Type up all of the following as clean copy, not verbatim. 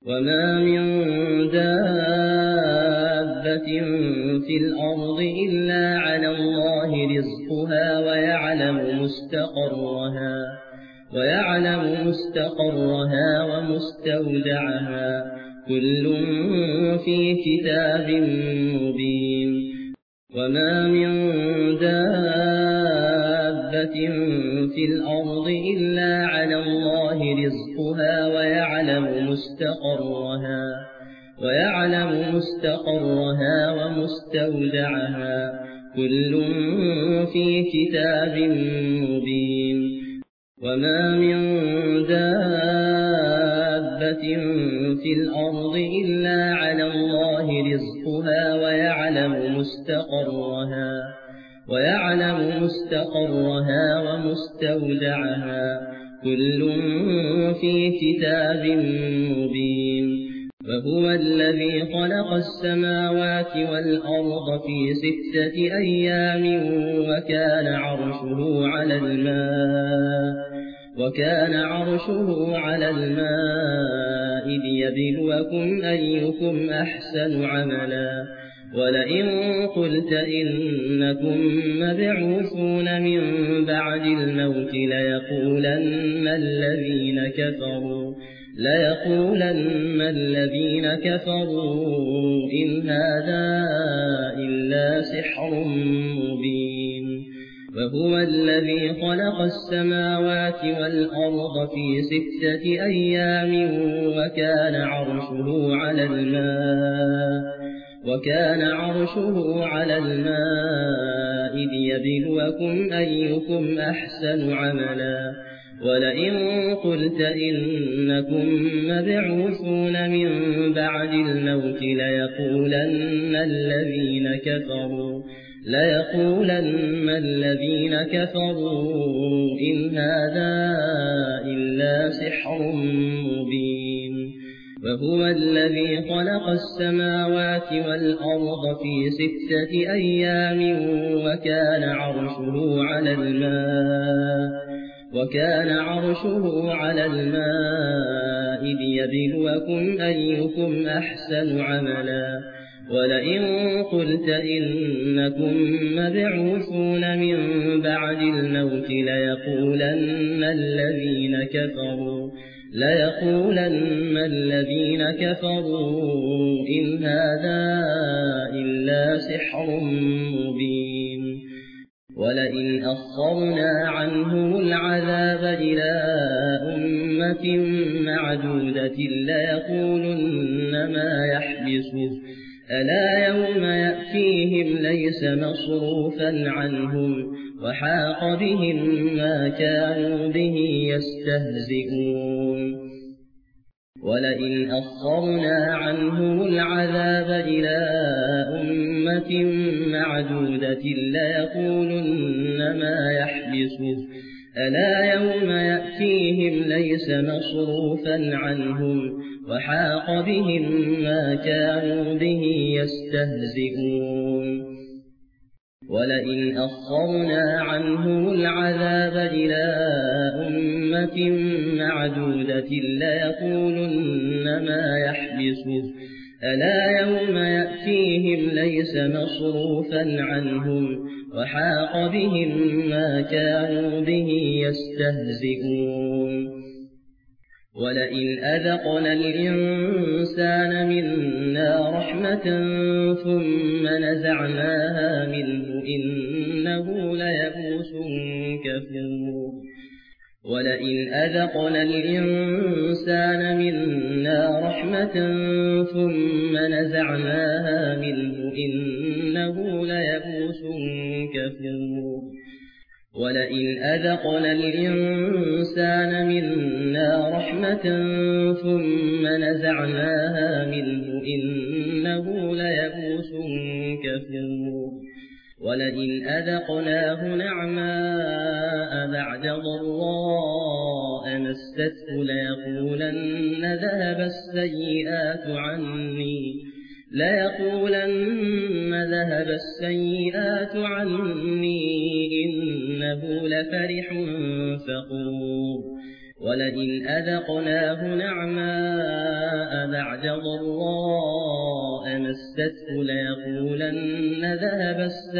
وما من دابة في الأرض إلا على الله رزقها ويعلم مستقرها ومستودعها كل في كتاب مبين وما من دابة في الأرض إلا على الله رزقها ويعلم مستقرها ومستودعها كل في كتاب مبين وما من دابة في الأرض إلا على الله رزقها ويعلم مستقرها ومستودعها كل في كتاب مبين وهو الذي خلق السماوات والأرض في 6 أيام وكان عرشه على الماء ليبلوكم أيكم أحسن عملا ولئن قلت إنكم مبعوثون من بعد الموت ليقولن الذين كفروا إن هذا إلا سحر مبين وهو الذي خلق السماوات والأرض في 6 أيام وكان عرشه على الماء ليبلوكم أيكم أحسن عملا ولئن قلت إنكم مبعوثون من بعد الموت ليقولن الذين كفروا إن هذا إلا سحر مبين وهو الذي خلق السماوات والأرض في 6 أيام وكان عرشه على الماء ليبلوكم أيكم أحسن عملا ولئن قلت إنكم مبعوثون من بعد الموت ليقولن الذين كفروا إن هذا إلا سحر مبين ولئن أخرنا عنهم العذاب إلى أمة معدودة ليقولن ما يحبسه ألا يوم يأتيهم ليس مصروفا عنهم وحاق بهم ما كانوا به يستهزئون ولئن أخرنا عنهم العذاب إلى أمة معدودة ليقولن ما يحبسه ألا يوم يأتيهم ليس مصروفا عنهم وحاق بهم ما كانوا به يستهزئون ولئن أخرنا عنهم العذاب إلى أمة معدودة ليقولن ما يحبسه ألا يوم يأتيهم ليس مصروفا عنهم وحاق بهم ما كانوا به يستهزئون ولئن أذقنا الإنسان منا رحمة ثم نزعناها منه إنه ليئوس كفور ولئن أذقنا الإنسان منا رحمة ثم نزعناها منه إنه ليئوس كفور ولئن أذقنا الإنسان منا رحمة ثم نزعناها منه إنه ليئوس كفور ولئن أذقناه نعماء بعد ضراء مسته ليقولن ذهب السيئات عني إنه لفرح فخور ولئن أذقناه نعماء بعد ضراء مسته ليقولن ذهب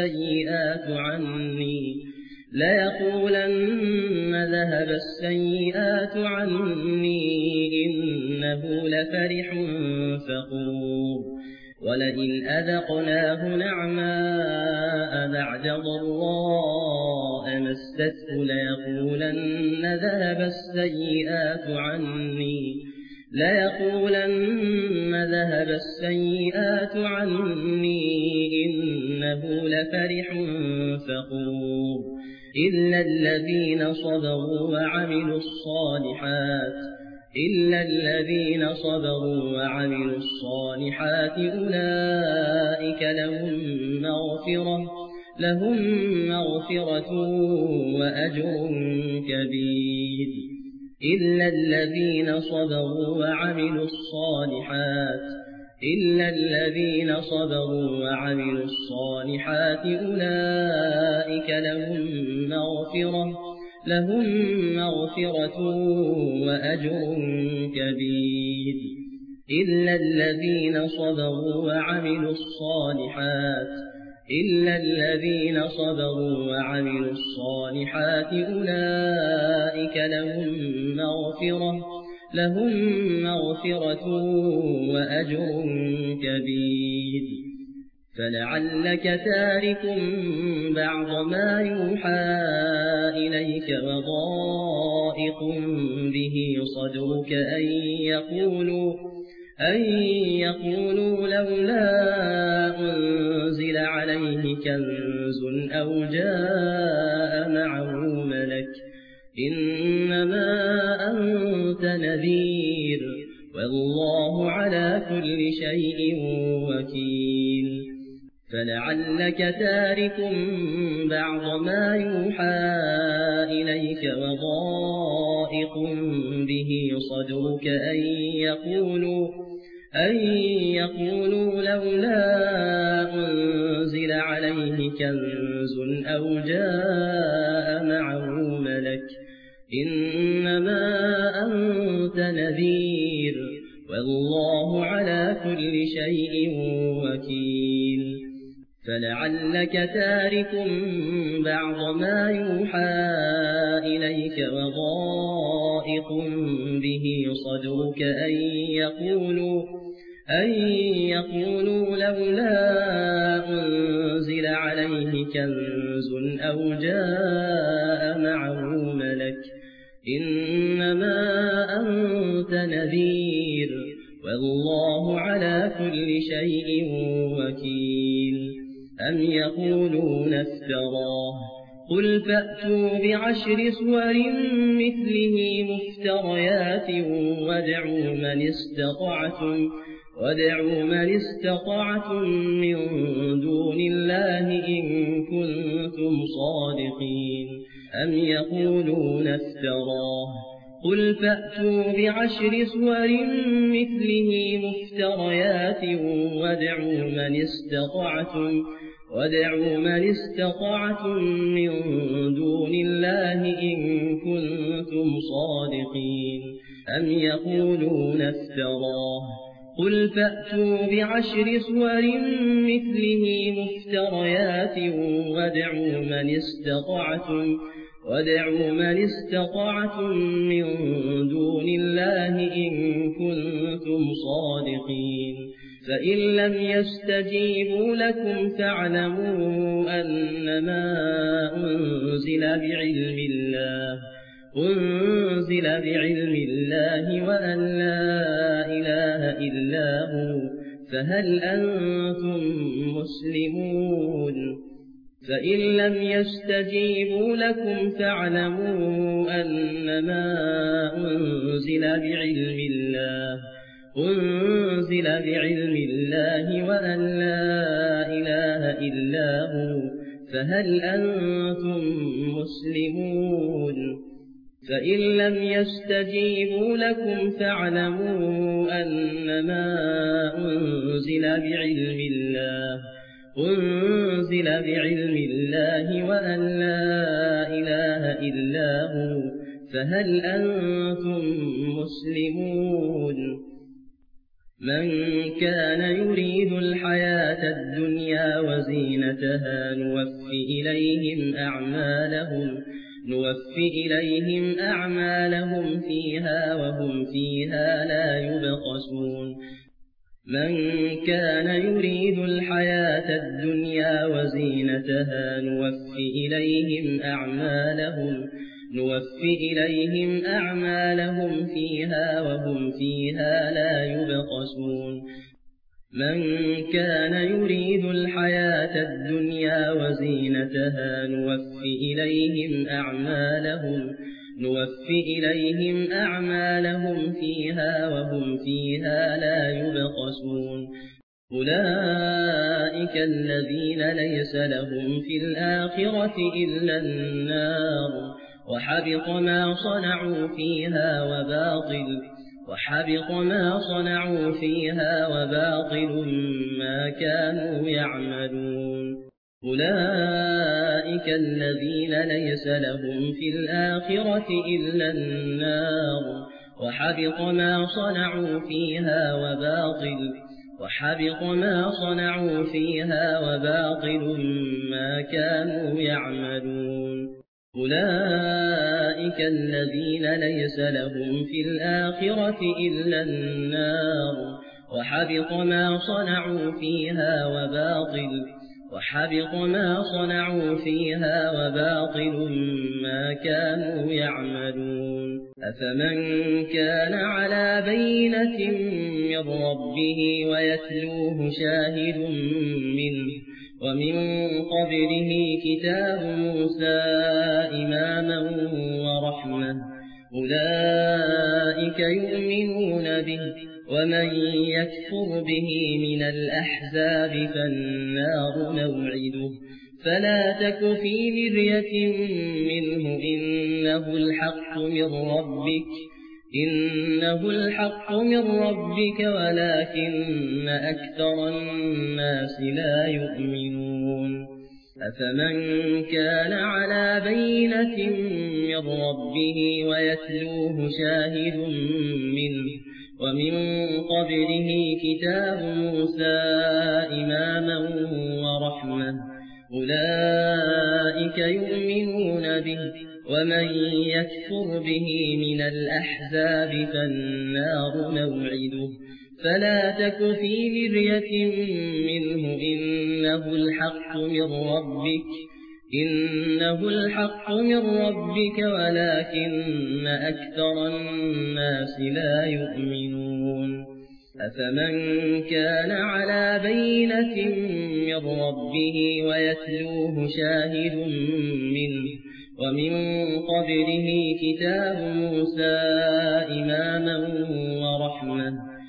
السيئات عني إنه لفرح فخور ولئن أذقناه نعماء بعد ضراء مسته ليقولن ذهب السيئات عني إنه لفرح فخور إلا الذين صبروا وعملوا الصالحات أولئك لهم مغفرة وأجر كبير إلا الذين صبروا وعملوا الصالحات أولئك لهم مغفرة وأجر كبير إلا الذين صبروا وعملوا الصالحات أولئك لهم مغفرة وأجر كبير فلعلك تارك بعض ما يوحى إليك وضائق به صدرك أن يقولوا لولا أنزل عليه كنز أو جاء معه ملك إنما أنت نذير والله على كل شيء وكيل فلعلك تارك بعض ما يوحى إليك وضائق به صدرك أن يقولوا لولا أنزل عليه كنز أو جاء معه ملك إنما أنت نذير والله على كل شيء وكيل فلعلك تارك بعض ما يوحى إليك وضائق به صدرك أن يقولوا لولا أنزل عليه كنز أو جاء معه ملك إنما أنت نذير والله على كل شيء وكيل أم يقولون افتراه قل فأتوا بعشر سور مثله مفتريات وادعوا من استطعتم من دون الله إن كنتم صادقين أم يقولون افتراه قل فأتوا بعشر سور مثله مفتريات وادعوا من استطعتم من دون الله إن كنتم صادقين أم يقولون افتراه قل فأتوا بعشر سور مثله مفتريات وادعوا من استطعتم من دون الله إن كنتم صادقين فإن لم يستجيبوا لكم فاعلموا أنما أنزل بعلم الله وأن لا إله إلا هو فهل أنتم مسلمون فإن لم يستجيبوا لكم فاعلموا أنما أنزل بعلم الله وأن لا إله إلا هو فهل أنتم مسلمون فإن لم يستجيبوا لكم فاعلموا أنما أنزل بعلم الله وأن لا إله إلا هو فهل أنتم مسلمون من كان يريد الحياة الدنيا وزينتها نوفي إليهم أعمالهم فيها وهم فيها لا يبخسون من كان يريد الحياة الدنيا وزينتها نوفي إليهم أعمالهم فيها وهم فيها لا يبخسون من كان يريد الحياة الدنيا وزينتها نوفي إليهم أعمالهم فيها وهم فيها لا يبخسون أولئك الذين ليس لهم في الآخرة إلا النار وحبط ما صنعوا فيها وباطل ما كانوا يعملون أولئك الذين ليس لهم في الآخرة إلا النار وحبط ما صنعوا فيها وباطل ما كانوا يعملون أولئك الذين ليس لهم في الآخرة إلا النار وحبط ما صنعوا فيها وباطل ما كانوا يعملون أفمن كان على بينة من ربه ويتلوه شاهد منه ومن قبله كتاب موسى إماما ورحمة أولئك يؤمنون به ومن يكفر به من الأحزاب فالنار موعده فلا تك في مرية منه إنه الحق من ربك ولكن أكثر الناس لا يؤمنون أفمن كان على بينة من ربه ويتلوه شاهد منه ومن قبله كتاب موسى إماما ورحمة أولئك يؤمنون به ومن يكفر به من الأحزاب فالنار موعده فلا تك في مرية منه إنه الحق من ربك ولكن أكثر الناس لا يؤمنون أفمن كان على بينة من ربه ويتلوه شاهد منه ومن قبله كتاب موسى إماما ورحمة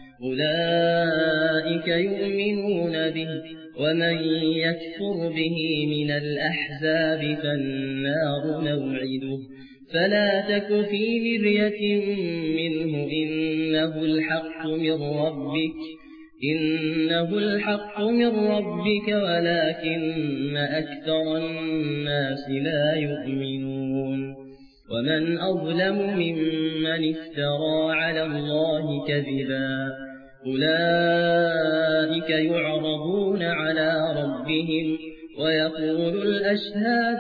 أولئك يؤمنون به ومن يكفر به من الأحزاب فالنار موعده فلا تك في مرية منه إنه الحق من ربك ولكن أكثر الناس لا يؤمنون ومن أظلم ممن افترى على الله كذبا أولئك يعرضون على ربهم ويقول الأشهاد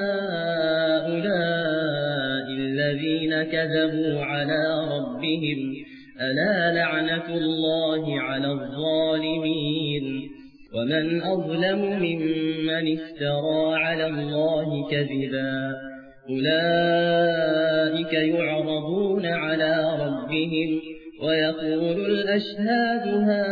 هؤلاء الذين كذبوا على ربهم ألا لعنة الله على الظالمين ومن أظلم ممن افترى على الله كذبا أولئك يعرضون على ربهم ويقول الأشهاد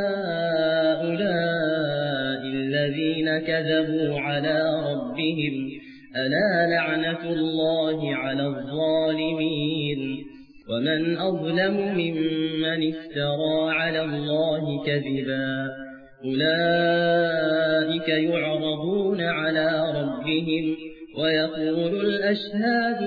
هؤلاء الذين كذبوا على ربهم ألا لعنة الله على الظالمين ومن أظلم ممن افترى على الله كذبا أولئك يعرضون على ربهم ويقول الأشهاد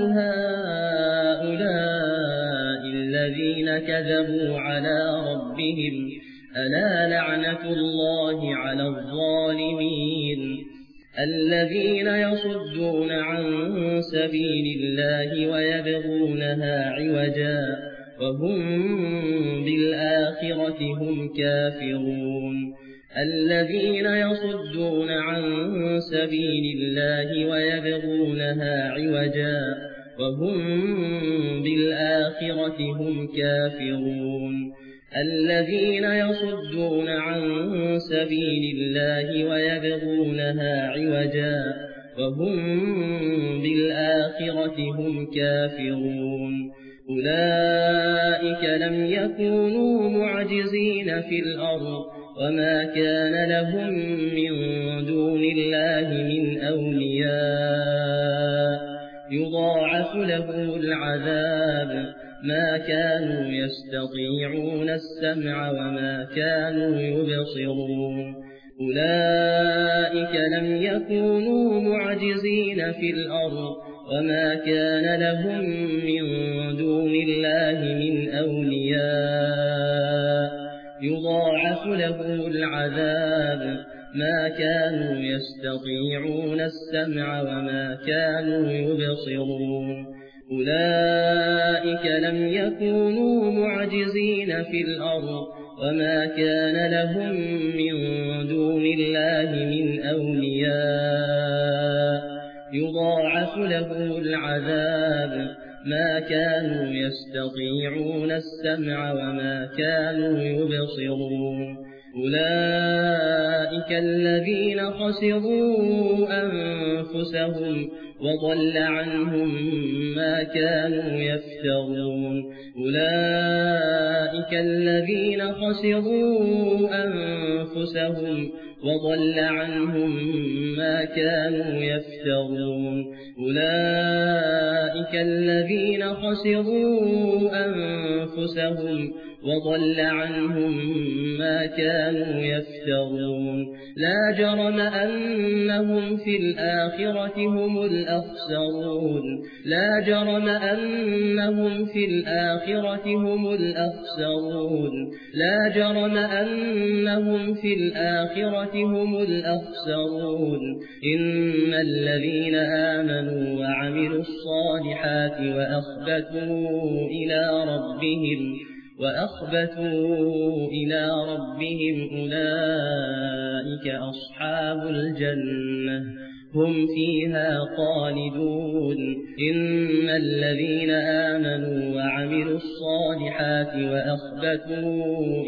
هؤلاء الذين كذبوا على ربهم ألا لعنة الله على الظالمين الذين يصدون عن سبيل الله ويبغونها عوجا وهم بالآخرة هم كافرون الذين يصدون عن سبيل الله ويبغونها عوجا وهم بالآخرة هم كافرون الذين يصدون عن سبيل الله ويبغونها عوجا وهم بالآخرة هم كافرون أولئك لم يكونوا معجزين في الأرض وما كان لهم من دون الله من أولياء يضاعف لهم العذاب ما كانوا يستطيعون السمع وما كانوا يبصرون أولئك لم يكونوا معجزين في الأرض وما كان لهم من دون الله من أولياء يضاعف لهم العذاب ما كانوا يستطيعون السمع وما كانوا يبصرون أولئك لم يكونوا معجزين في الأرض وما كان لهم من دون الله من أولياء يضاعف لهم العذاب ما كانوا يستطيعون السمع وما كانوا يبصرون أولئك الذين خسروا أنفسهم وضل عنهم ما كانوا يفترون أولئك الذين خسروا أنفسهم وضل عنهم ما كانوا يفترون أولئك الذين خسروا أنفسهم وضل عنهم ما كانوا يفترون لا جرم أنهم في الآخرة هم الأخسرون لا جرم أنهم في الآخرة هم الأخسرون لا جرم أنهم في الآخرة هم الأخسرون إن الذين آمنوا وعملوا الصالحات وأخبتوا إلى ربهم أولئك أصحاب الجنة هم فيها خالدون إن الذين آمنوا وعملوا الصالحات وأخبتوا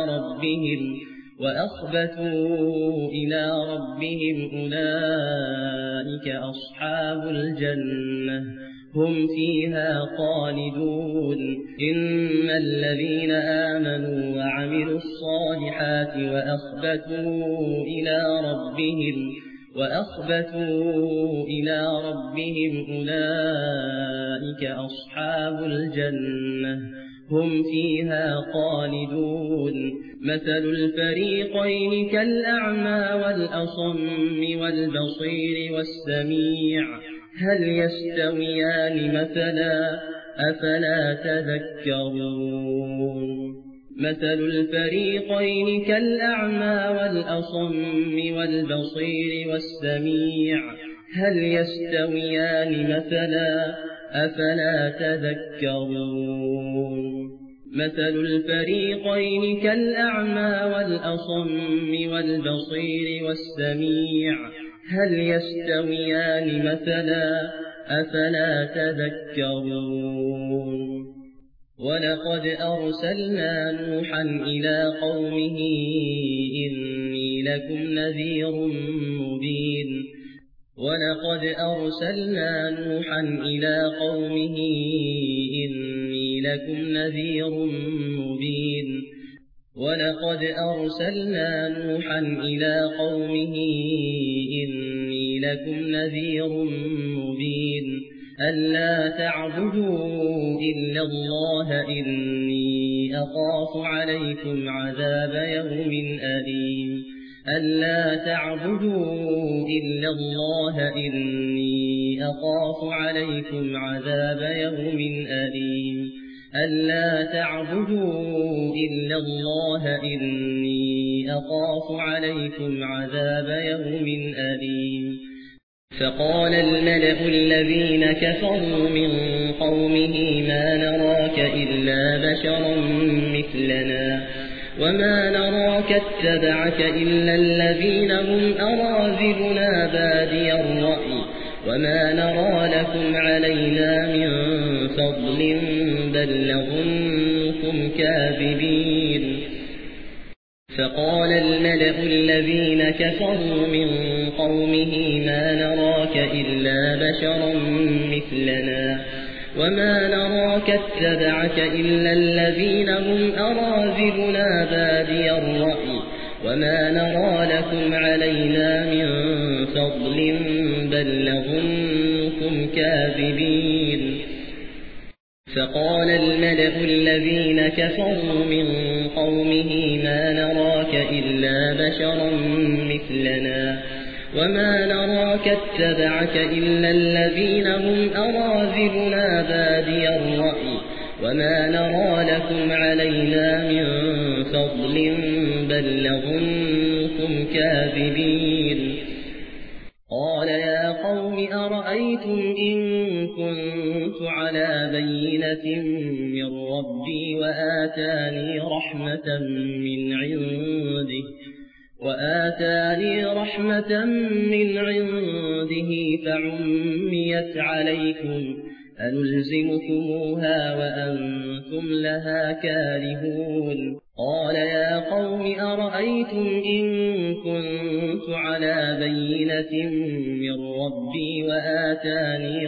إلى ربهم أولئك أصحاب الجنة هم فيها خالدون إن الذين آمنوا وعملوا الصالحات وأخبتوا إلى ربهم أولئك أصحاب الجنة هم فيها خالدون مثل الفريقين كالأعمى والأصم والبصير والسميع هل يستويان مثلا أفلا تذكرون مثل الفريقين كالأعمى والأصم والبصير والسميع هل يستويان مثلا أفلا تذكرون مثل الفريقين كالأعمى والأصم والبصير والسميع هل يستويان مثلا أفلا تذكرون ولقد أرسلنا نوحا إلى قومه إني لكم نذير مبين ولقد أرسلنا نوحا إلى قومه إني لكم نذير مبين ولقد أرسلنا نوحا إلى قومه إني لكم نذير مبين ألا تعبدوا إلا الله إني أخاف عليكم عذاب يوم أليم ألا تعبدوا إلا الله إني أخاف عليكم عذاب يوم أليم ألا تعبدوا إلا الله إني أخاف عليكم عذاب يوم أليم فقال الملأ الذين كفروا من قومه ما نراك إلا بشرا مثلنا وما نراك اتبعك إلا الذين هم أراذلنا بادي الرأي وما نرى لكم علينا من فضل بل نظنكم كاذبين فقال الملأ الذين كفروا من قومه ما نراك إلا بشرا مثلنا وما نراك اتبعك إلا الذين هم أراذلنا بادي الرأي وما نرى لكم علينا من فضل بل نظنكم كاذبين فقال الملأ الذين كفروا من قومه ما نراك إلا بشرا مثلنا وما نراك اتبعك إلا الذين هم أراذلنا بادي الرأي وما نرى لكم علينا من فضل بل نظنكم كاذبين قال يا قوم أرأيتم إن كنت على بينة من ربي وآتاني رحمة من عنده فعميت عليكم أنلزمكموها وأنتم لها كارهون قال يا قوم أرأيتم إن كنت على بينة من ربي وآتاني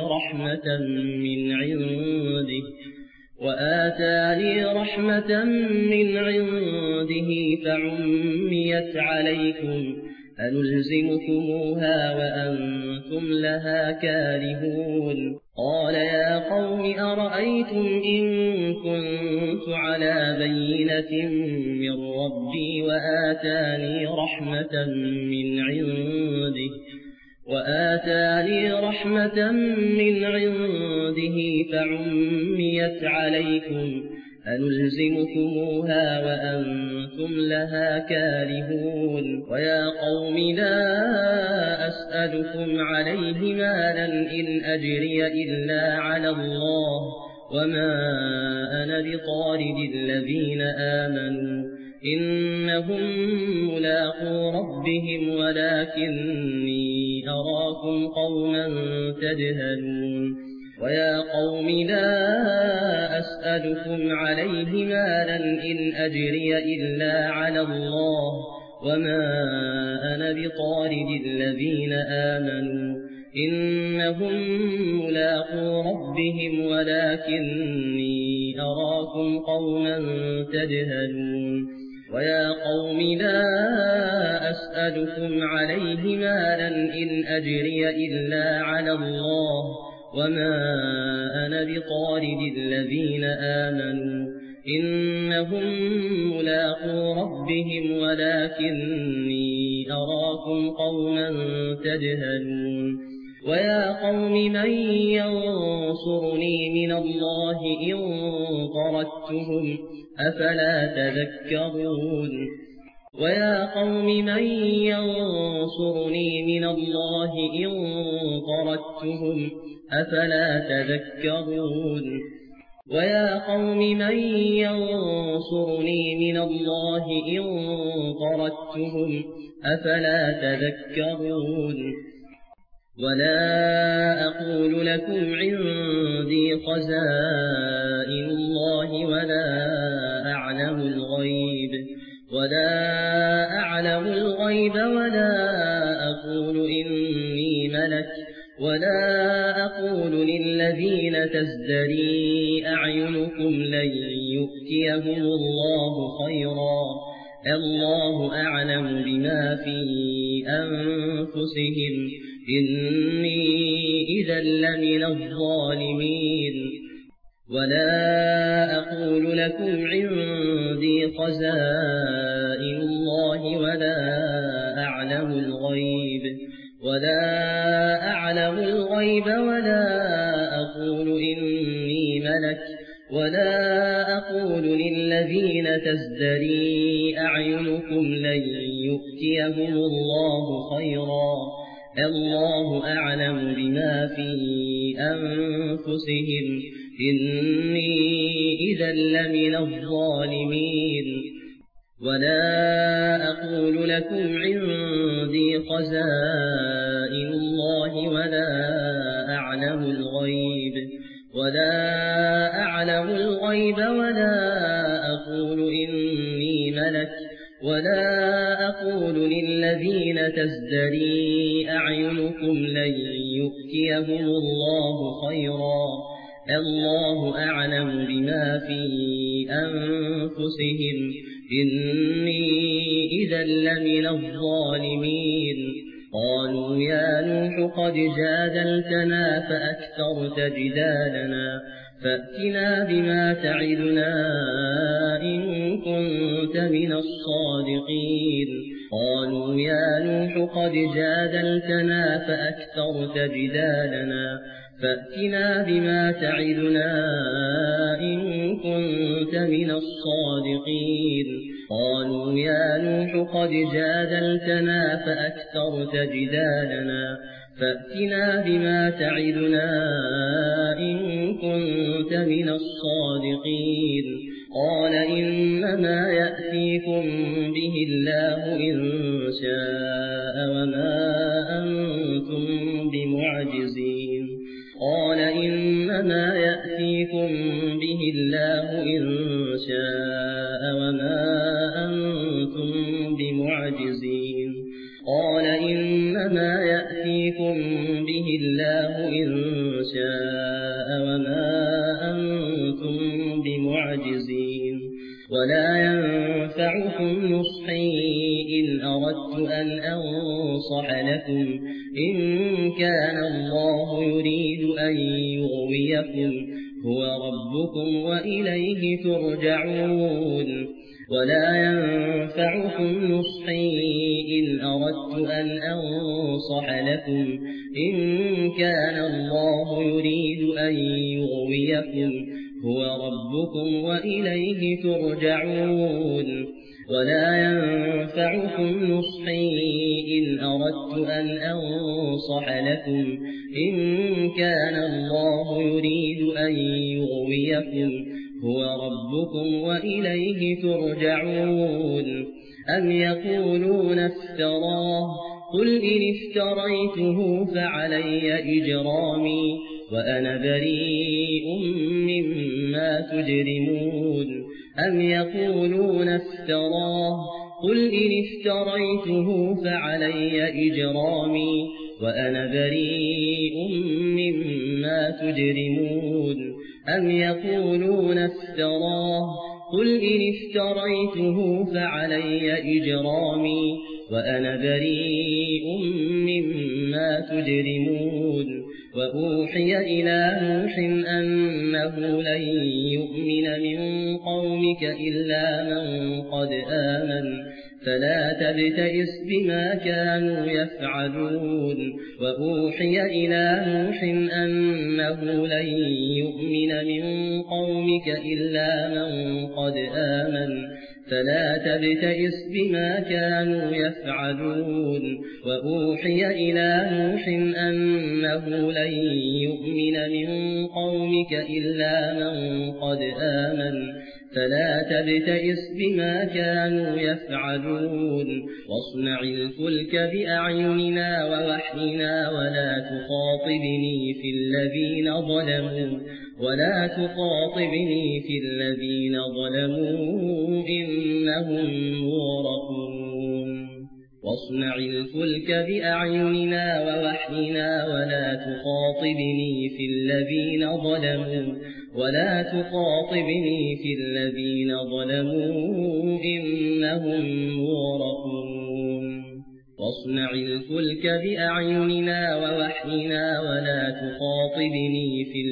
رحمة من عنده فعميت عليكم أنلزمكموها وأنتم لها كارهون قال يا قوم أرأيتم إن كنت على بينة من ربي وآتاني رحمة من عنده فعميت عليكم أنلزمكموها وأنتم لها كارهون ويا قوم لا أسألكم عليه مالا إن أجري إلا على الله وما أنا بطارد الذين آمنوا إنهم ملاقو ربهم ولكني أراكم قوما تجهلون ويا قوم لا أسألكم عليه مالا إن أجري إلا على الله وما أنا بطارد الذين آمنوا إنهم ملاقو ربهم ولكني أراكم قوما تجهلون ويا قوم لا أسألكم عليه مالا إن أجري إلا على الله وما أنا بطارد الذين آمنوا إنهم ملاقو ربهم ولكني أراكم قوما تجهلون ويا قوم من ينصرني من الله إن طردتهم أفلا تذكرون ويا قوم من ينصرني من الله إن طردتهم أفلا تذكرون ويا قوم من ينصرني من الله إن طردتهم أفلا تذكرون ولا أقول لكم عندي خزائن الله ولا أعلم الغيب ولا أقول إني ملك ولا أقول للذين تزدري أعينكم لن يؤتيهم الله خيرا الله أعلم بما في أنفسهم إني إذا لمن الظالمين ولا أقول لكم عندي خزائن الله ولا أعلم الغيب ولا أقول إني ملك ولا أقول للذين تزدري أعينكم لن يؤتيهم الله خيرا الله أعلم بما في أنفسهم إني إذا لمن الظالمين ولا أقول لكم عندي خزائن الله ولا أعلم الغيب ولا أقول إني ملك ولا أقول للذين تزدري أعينكم لن يؤتيهم الله خيرا الله أعلم بما في أنفسهم إني إذا لمن الظالمين قالوا يا نوح قد جادلتنا فأكثرت جدالنا فأتنا بما تعدنا إن كنت من الصادقين قالوا يا نوح قد جادلتنا فأكثرت جدالنا فأتنا بما تعدنا إن كنت من الصادقين قالوا يا نوح قد جادلتنا فأكثرت جدالنا فأتنا بما تعدنا إن كنت من الصادقين قال إنما يأتيكم به الله إن شاء وما أنتم بمعجزين قال إنما يأتيكم به الله إن شاء وما أنتم بمعجزين قال إنما يأتيكم به الله إن شاء وما أنتم بمعجزين ولا ينفعكم نصحي إن أردت أن أنصح لكم إن كان الله يريد أن يغويكم هو ربكم وإليه ترجعون ولا ينفعكم نصحي إن أردت أن أنصح لكم إن كان الله يريد أن يغويكم هو ربكم وإليه ترجعون ولا ينفعكم نصحي إن أردت أن أنصح لكم إن كان الله يريد أن يغويكم هو ربكم وإليه ترجعون أم يقولون افتراه قل إن افتريته فعلي إجرامي وأنا بريء مما تجرمون أم يقولون افتراه قل إن افتريته فعلي إجرامي وأنا بريء مما تجرمون أم يقولون افتراه قل إن افتريته فعلي إجرامي وأنا بريء مما تجرمون وأوحي إلى نوح أنه لن يؤمن من قومك إلا من قد آمن فلا تبتئس بما كانوا يفعلون وأوحي إلى نوح أنه لن يؤمن من قومك إلا من قد آمن فلا تبتئس بما كانوا يفعلون وأوحي إلى نوح أنه لن يؤمن من قومك إلا من قد آمن فلا تبتئس بما كانوا يفعلون واصنع الفلك بأعيننا ووحينا ولا تخاطبني في الذين ظلموا إنهم مغرقون واصنع الفلك بأعيننا ووحينا ولا تخاطبني في الذين ظلموا إنهم مغرقون واصنع الفلك بأعيننا ووحينا ولا تخاطبني في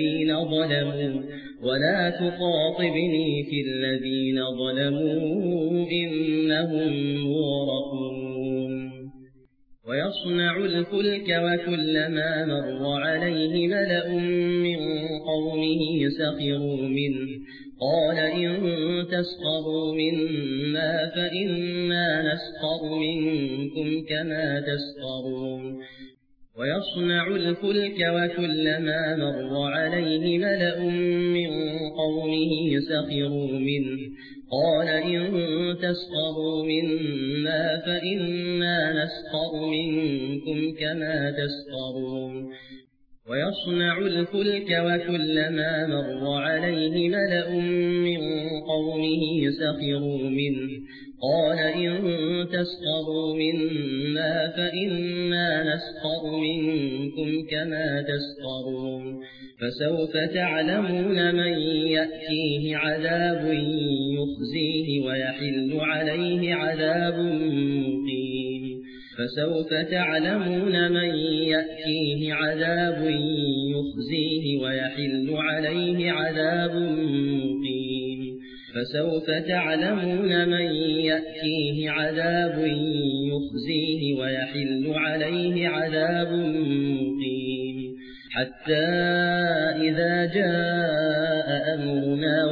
الذين ظلموا إنهم مغرقون ويصنع الفلك وكلما مر عليه ملأ من قومه سخروا منه قال إن تسخروا منا فإنا نسخر منكم كما تسخرون ويصنع الفلك وكلما مر عليه ملأ من قومه سخروا منه قال إن تسخروا منا فإنا نسخر منكم كما تسخرون ويصنع الفلك وكلما مر عليه ملأ من قومه سخروا منه قال إن تسخروا منا فإنا نسخر منكم كما تسخرون فسوف تعلمون من يأتيه عذاب يخزيه ويحل عليه عذاب مقيم فسوف تعلمون من يأتيه عذاب يخزيه ويحل عليه عذاب مقيم فسوف تعلمون من يأتيه عذاب يخزيه ويحل عليه عذاب مقيم حتى إذا جاء أمرنا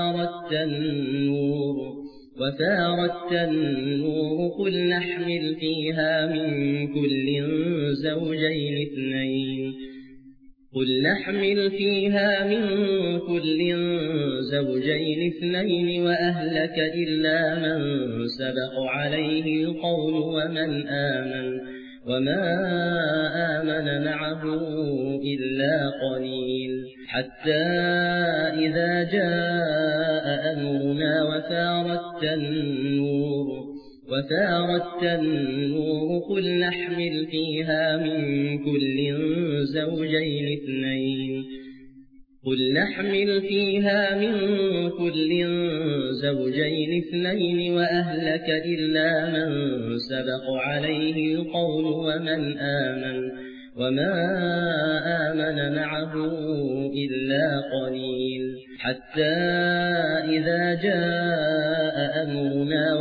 وفارت النور قل نحمل فيها من كل زوجين اثنين وأهلك إلا من سبق عليه القول وما آمن معه إلا قليل حتى إذا جاء أمرنا وفارت النور قل نحمل فيها من كل زوجين اثنين وأهلك إلا من سبق عليه القول وما آمن معه إلا قليل حتى إذا جاء أمرنا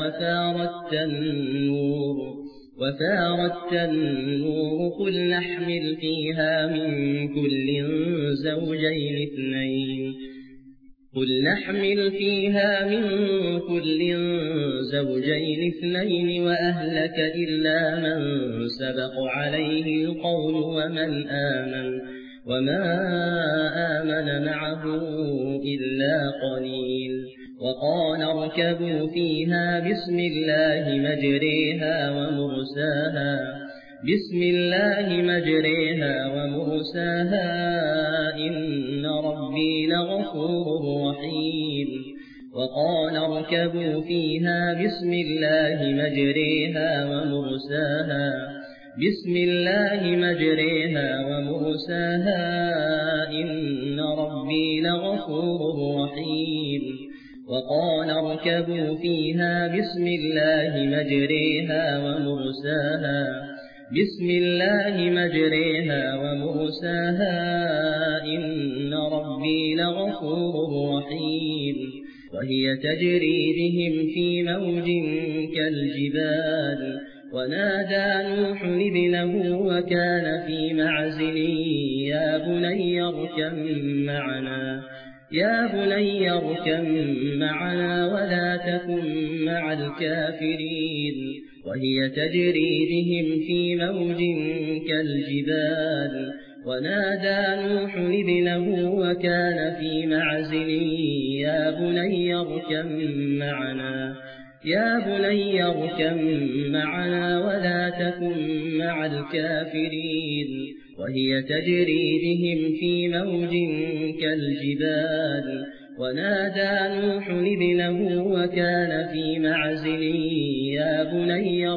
وفارت النور قل نحمل فيها من كل زوجين اثنين وأهلك إلا من سبق عليه القول وما آمن معه إلا قليل وقال اركبوا فيها بسم الله مجريها ومرساها إن ربي لغفور رحيم وقال اركبوا فيها بسم الله مجريها ومرساها إن ربي لغفور رحيم وقال اركبوا فيها بسم الله مجريها ومرساها إن ربي لغفور رحيم وهي تجري بهم في موج كالجبال ونادى نوح ابنه وكان في معزل يا بني اركب معنا ولا تكن مع الكافرين وهي تجري بهم في موج كالجبال ونادى نوح ابنه وكان في معزل يا بني اركب معنا ولا تكن مع الكافرين وهي تجري بهم في موج كالجبال ونادى نوح ابنه وكان في معزل يا بني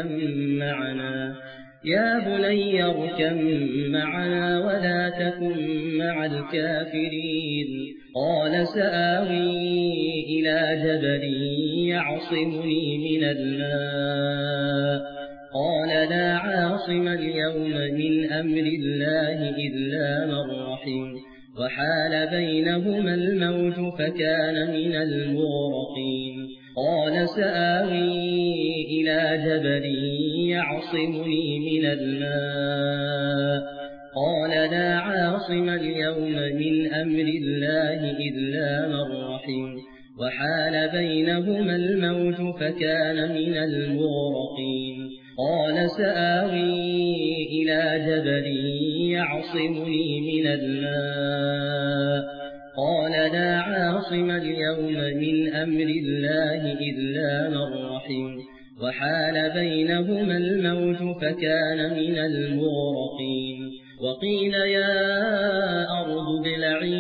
اركب معنا ولا تكن مع الكافرين قال سآوي إلى جبل يعصمني من الماء قال لا عاصم اليوم من أمر الله إلا من رحم وحال بينهما الموج فكان من المغرقين قال سآوي إلى جبل يعصمني من الماء قال لا عاصم اليوم من أمر الله إلا من رحم الرحيم وحال بينهما الموج فكان من المغرقين قال سآوي إلى جبل يعصمني من الماء قال لا عاصم اليوم من أمر الله إلا من رحم وحال بينهما الموج فكان من المغرقين وقيل يا أرض ابلعي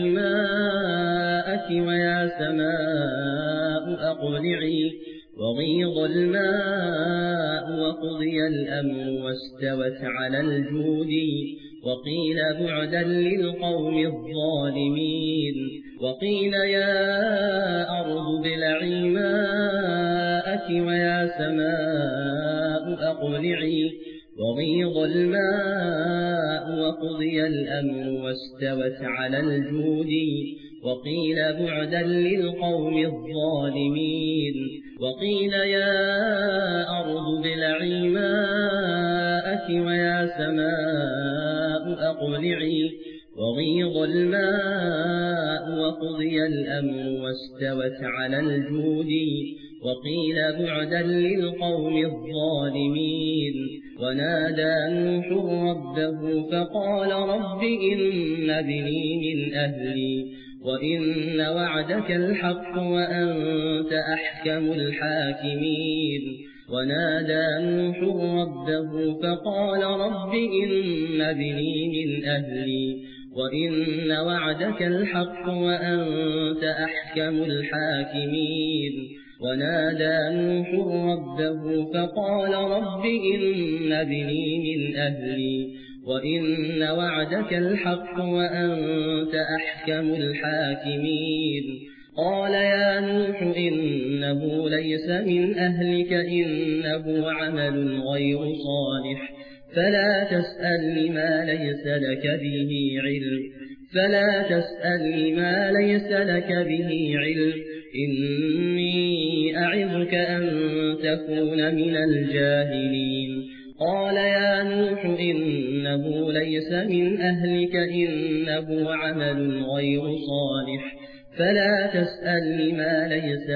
ماءك ويا سماء أقلعي وغيض الماء وقضي الأمر واستوت على الجود وقيل بعدا للقوم الظالمين وقيل يا أرض ابلعي ماءك ويا سماء أقلعي وغيض الماء وقضي الأمر واستوت على الجود وقيل بعدا للقوم الظالمين وقيل يا أرض ابلعي ماءك ويا سماء أقلعي وغيض الماء وقضي الأمر واستوت على الجود وقيل بعدا للقوم الظالمين ونادى نوح ربه فقال رب إن ابني من أهلي وإن وعدك الحق وأنت أحكم الحاكمين ونادى نوح ربه فقال رب إن ابني من أهلي وإن وعدك الحق وأنت أحكم الحاكمين ونادى نوح ربه فقال رب إن ابني من أهلي وإن وعدك الحق وأنت أحكم الحاكمين قال يا نوح إنه ليس من أهلك إنه عمل غير صالح فلا تسأل ما ليس لك به علم إني أعظك أن تكون من الجاهلين قال يا نوح إنه ليس من أهلك إنه عمل غير صالح فلا تسأل ما ليس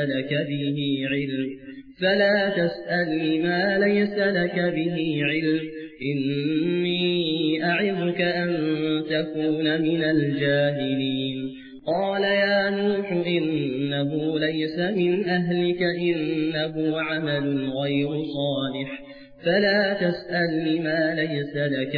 لك به علم إني أعظك أن تكون من الجاهلين قال يا نوح إنه ليس من أهلك إنه عمل غير صالح فلا تسأل ما ليس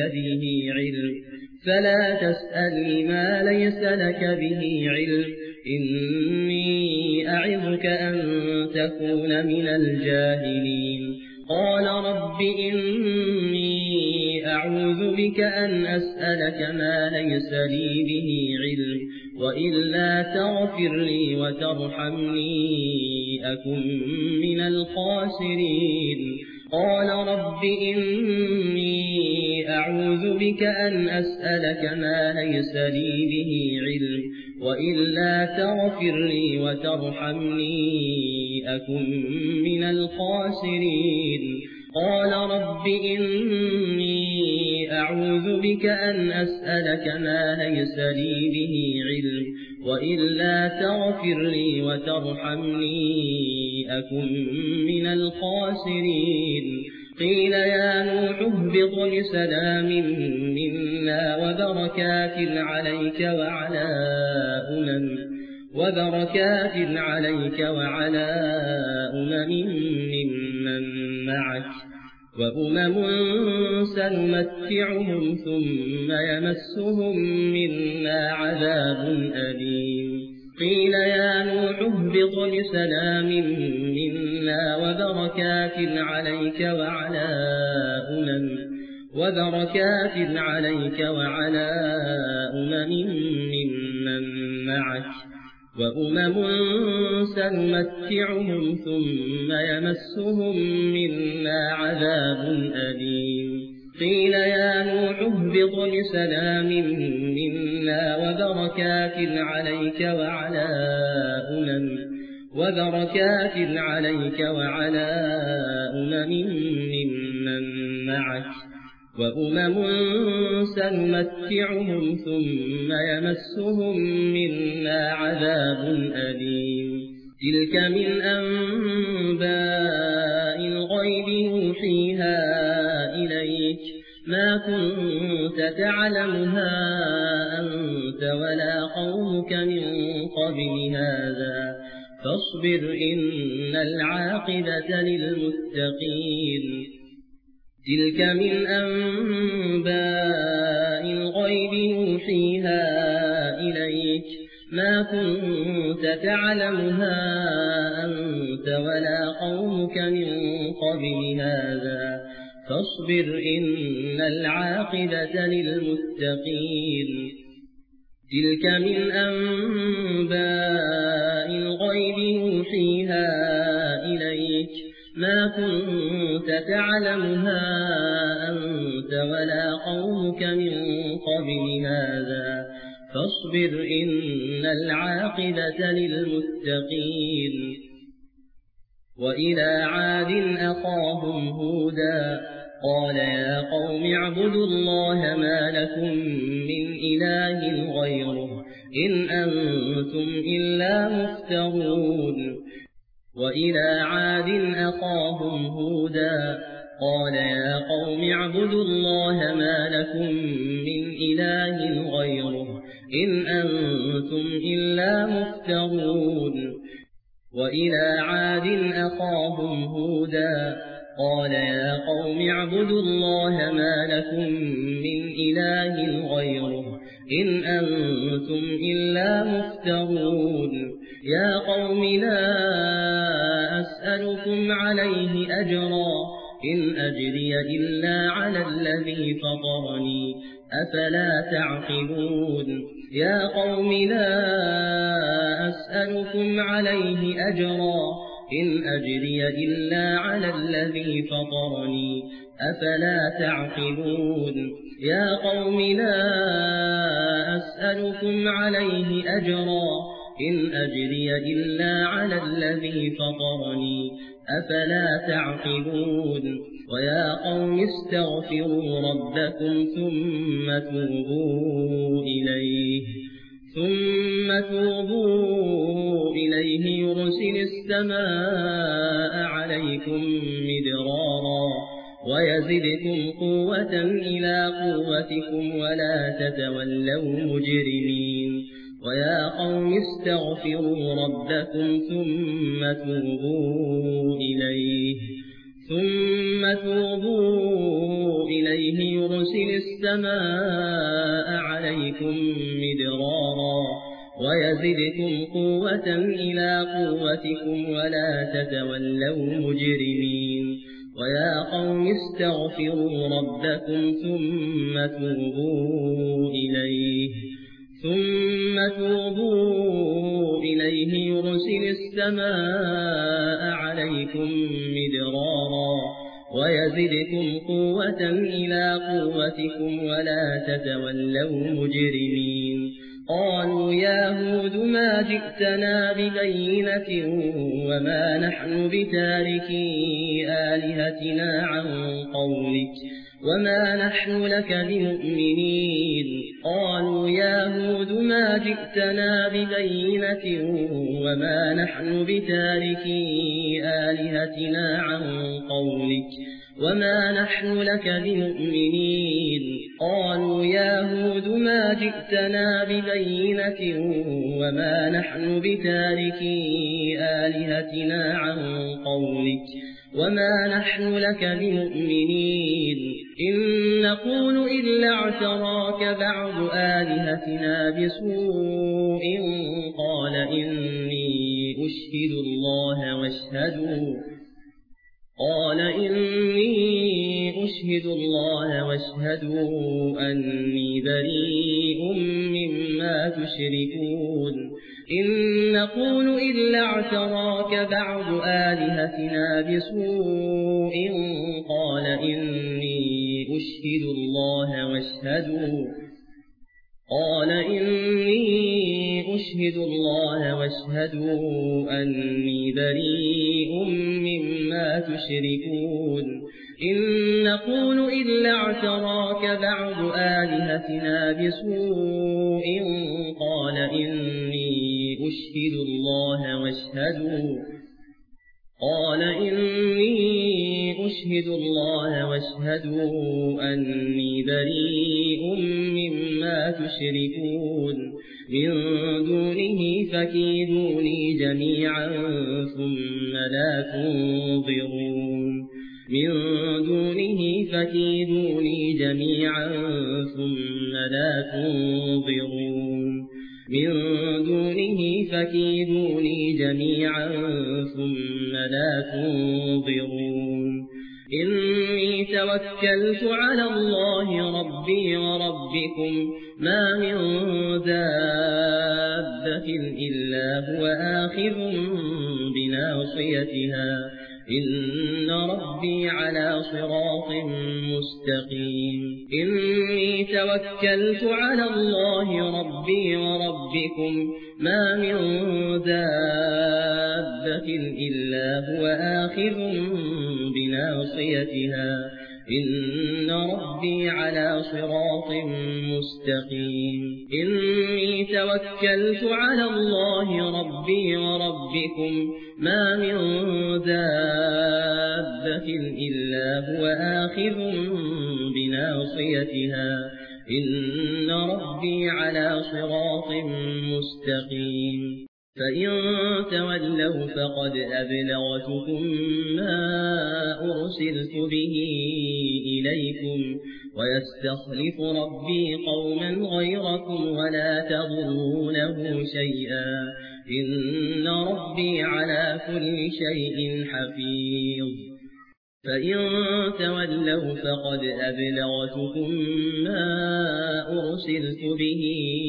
لك به علم إني أعظك أن تكون من الجاهلين قال رب إني أعوذ بك أن أسألك ما ليس لي به علم وإلا تغفر لي وترحمني أكن من الخاسرين قال رب إني أعوذ بك أن أسألك ما ليس لي به علم وإلا تغفر لي وترحمني أكن من الخاسرين قال رب إني أعوذ بك أن أسألك ما ليس لي به علم وإلا تغفر لي وترحمني أكن من الخاسرين قيل يا نوح اهبط بسلام منا وبركات عليك وعلى أمم ممن معك وأمم سنمتعهم ثم يمسهم منا عذاب أليم قيل يا نوح اهبط بسلام منا وبركات عليك وعلى أمم ممن معك وأمم سنمتعهم ثم يمسهم منا عذاب أليم قيل يا نوح اهبط بسلام منا وبركات عليك وعلى أمم ممن معك وأمم سنمتعهم ثم يمسهم منا عذاب أليم تلك من أنباء الغيب نوحيها إليك ما كنت تعلمها أنت ولا قومك من قبل هذا فاصبر إن العاقبة للمتقين تلك من أنباء الغيب نوحيها إليك ما كنت تعلمها أنت ولا قومك من قبل هذا فاصبر إن العاقبة للمتقين تلك من أنباء الغيب نوحيها إليك ما كنت تعلمها أنت ولا قومك من قبل هذا فاصبر إن العاقبة للمتقين وإلى عاد أخاهم هودا قال يا قوم اعبدوا الله ما لكم من إله غيره إن أنتم إلا مفترون وإلى عاد أخاهم هودا قال يا قوم اعبدوا الله ما لكم من إله غيره إن أنتم إلا مفترون وإلى عاد أخاهم هودا قال يا قوم اعبدوا الله ما لكم من إله غيره إن أنتم إلا مفترون يا قوم لا أسألكم عليه أجرا إن أجري إلا على الذي فطرني أفلا تعقلون يا قوم لا أسألكم عليه أجرا إن أجري إلا على الذي فطرني أفلا تعقلون يا قوم لا أسألكم عليه أجرا إن أجري إلا على الذي فطرني أفلا تعقلون ويا قوم استغفروا ربكم ثم توبوا إليه يرسل السماء عليكم مدرارا ويزدكم قوة إلى قوتكم ولا تتولوا مجرمين ويا قوم استغفروا ربكم ثم توبوا إليه يرسل السماء عليكم مدرارا ويزدكم قوة إلى قوتكم ولا تتولوا مجرمين ويا قوم استغفروا ربكم ثم توبوا إليه يرسل السماء عليكم مدرارا ويزدكم قوة إلى قوتكم ولا تتولوا مجرمين قالوا يا هود ما جئتنا ببينة وما نحن بتاركي آلهتنا عن قولك وما نحن لك بمؤمنين قالوا يا هود ما جئتنا ببينة وما نحن بتاركي آلهتنا عن قولك وما نحن لك بمؤمنين قالوا يا هود ما جئتنا ببينة وما نحن بتاركي آلهتنا عن قولك وما نحن لك بمؤمنين إن نقول إلا اعتراك بعض آلهتنا بسوء قال إني أشهد الله واشهدوا أني بريء مما تشركون إن نقول إلا اعتراك بعض آلهتنا بسوء قال إني أشهد الله واشهدوا أني بريء مما مما تشركون إن نقول إلا اعتراك بعض آلهتنا بسوء قال إني أشهد الله واشهدوا أني بريء مما تشركون من دونه فكيدوني جميعا ثم لا تنظرون إني توكلت على الله ربي وربكم ما من دابة إلا هو آخذ بناصيتها إن ربي على صراط مستقيم إني توكلت على الله ربي وربكم ما من دابة إلا هو آخذ بناصيتها إن ربي على صراط مستقيم إني توكلت على الله ربي وربكم ما من دابة إلا هو آخذ بناصيتها إن ربي على صراط مستقيم فإن تولوا فقد أبلغتكم ما أرسلت به إليكم ويستخلف ربي قوما غيركم ولا تضرونه شيئا إن ربي على كل شيء حفيظ فإن تولوا فقد أبلغتكم ما أرسلت به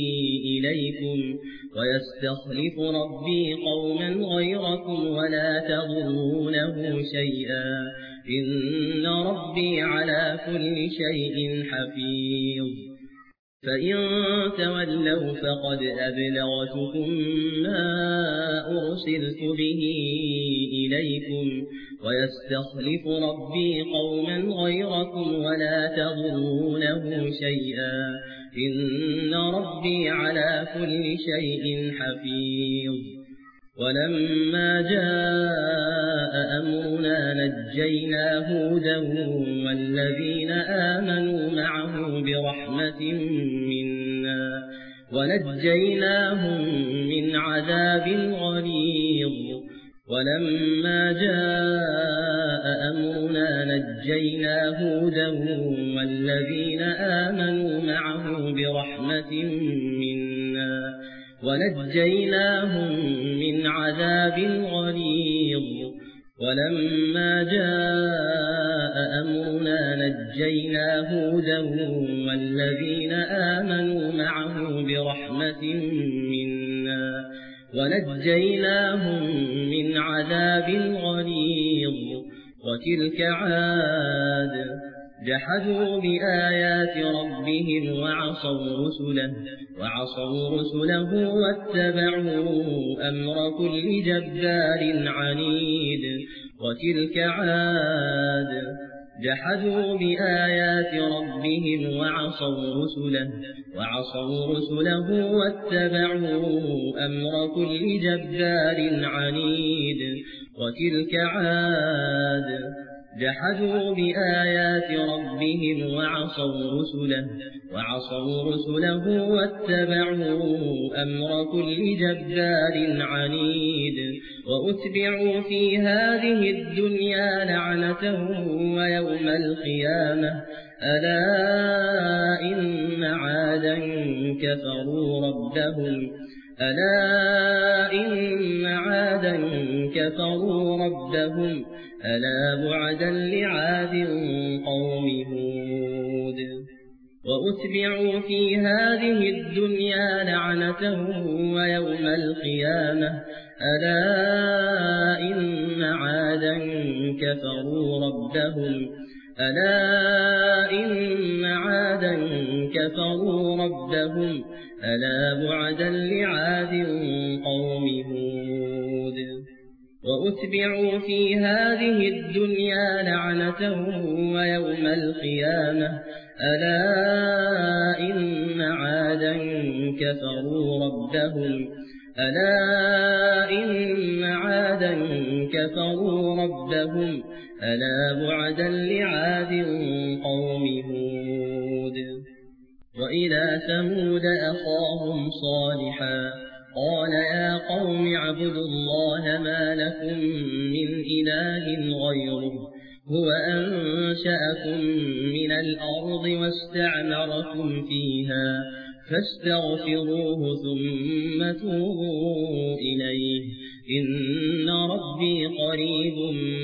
إليكم ويستخلف ربي قوما غيركم ولا تضرونه شيئا إن ربي على كل شيء حفيظ فإن تولوا فقد أبلغتكم ما أرسلت به إليكم ويستخلف ربي قوما غيركم ولا تضرونه شيئا إن ربي على كل شيء حفيظ ولما جاء أمرنا نجينا هودا والذين آمنوا معه برحمة منا ونجيناهم من عذاب غليظ ولما جاء أمرنا نجينا هودا والذين آمنوا معه برحمة منا ونجيناهم من عذاب غليظ ولما جاء أمرنا نجينا هودا والذين آمنوا معه برحمة منا ونجيناهم من عذاب غليظ وتلك عاد جحدوا بآيات ربهم وعصوا رسله واتبعوا أمر كل جبار عنيد وتلك عاد جحدوا بآيات ربهم وعصوا رسله واتبعوا أمر كل جبار عنيد وتلك عاد جحدوا بآيات ربهم وعصوا رسله واتبعوا أمر كل جبار عنيد وأتبعوا في هذه الدنيا لعنة ويوم القيامة ألا إن عادا كفروا ربهم ألا بعدا لعاد قوم هود وأتبعوا في هذه الدنيا لعنة ويوم القيامة ألا إن عادا كفروا ربهم ألا بعدا لعاد قوم هود وأتبعوا في هذه الدنيا لعنة ويوم القيامة ألا إن عادا كفروا ربهم ألا بعدا لعاد قوم هود. وإلى ثمود أخاهم صالحا قال يا قوم اعبدوا الله ما لكم من إله غيره هو أنشأكم من الأرض واستعمركم فيها فاستغفروه ثم توبوا إليه إن ربي قريب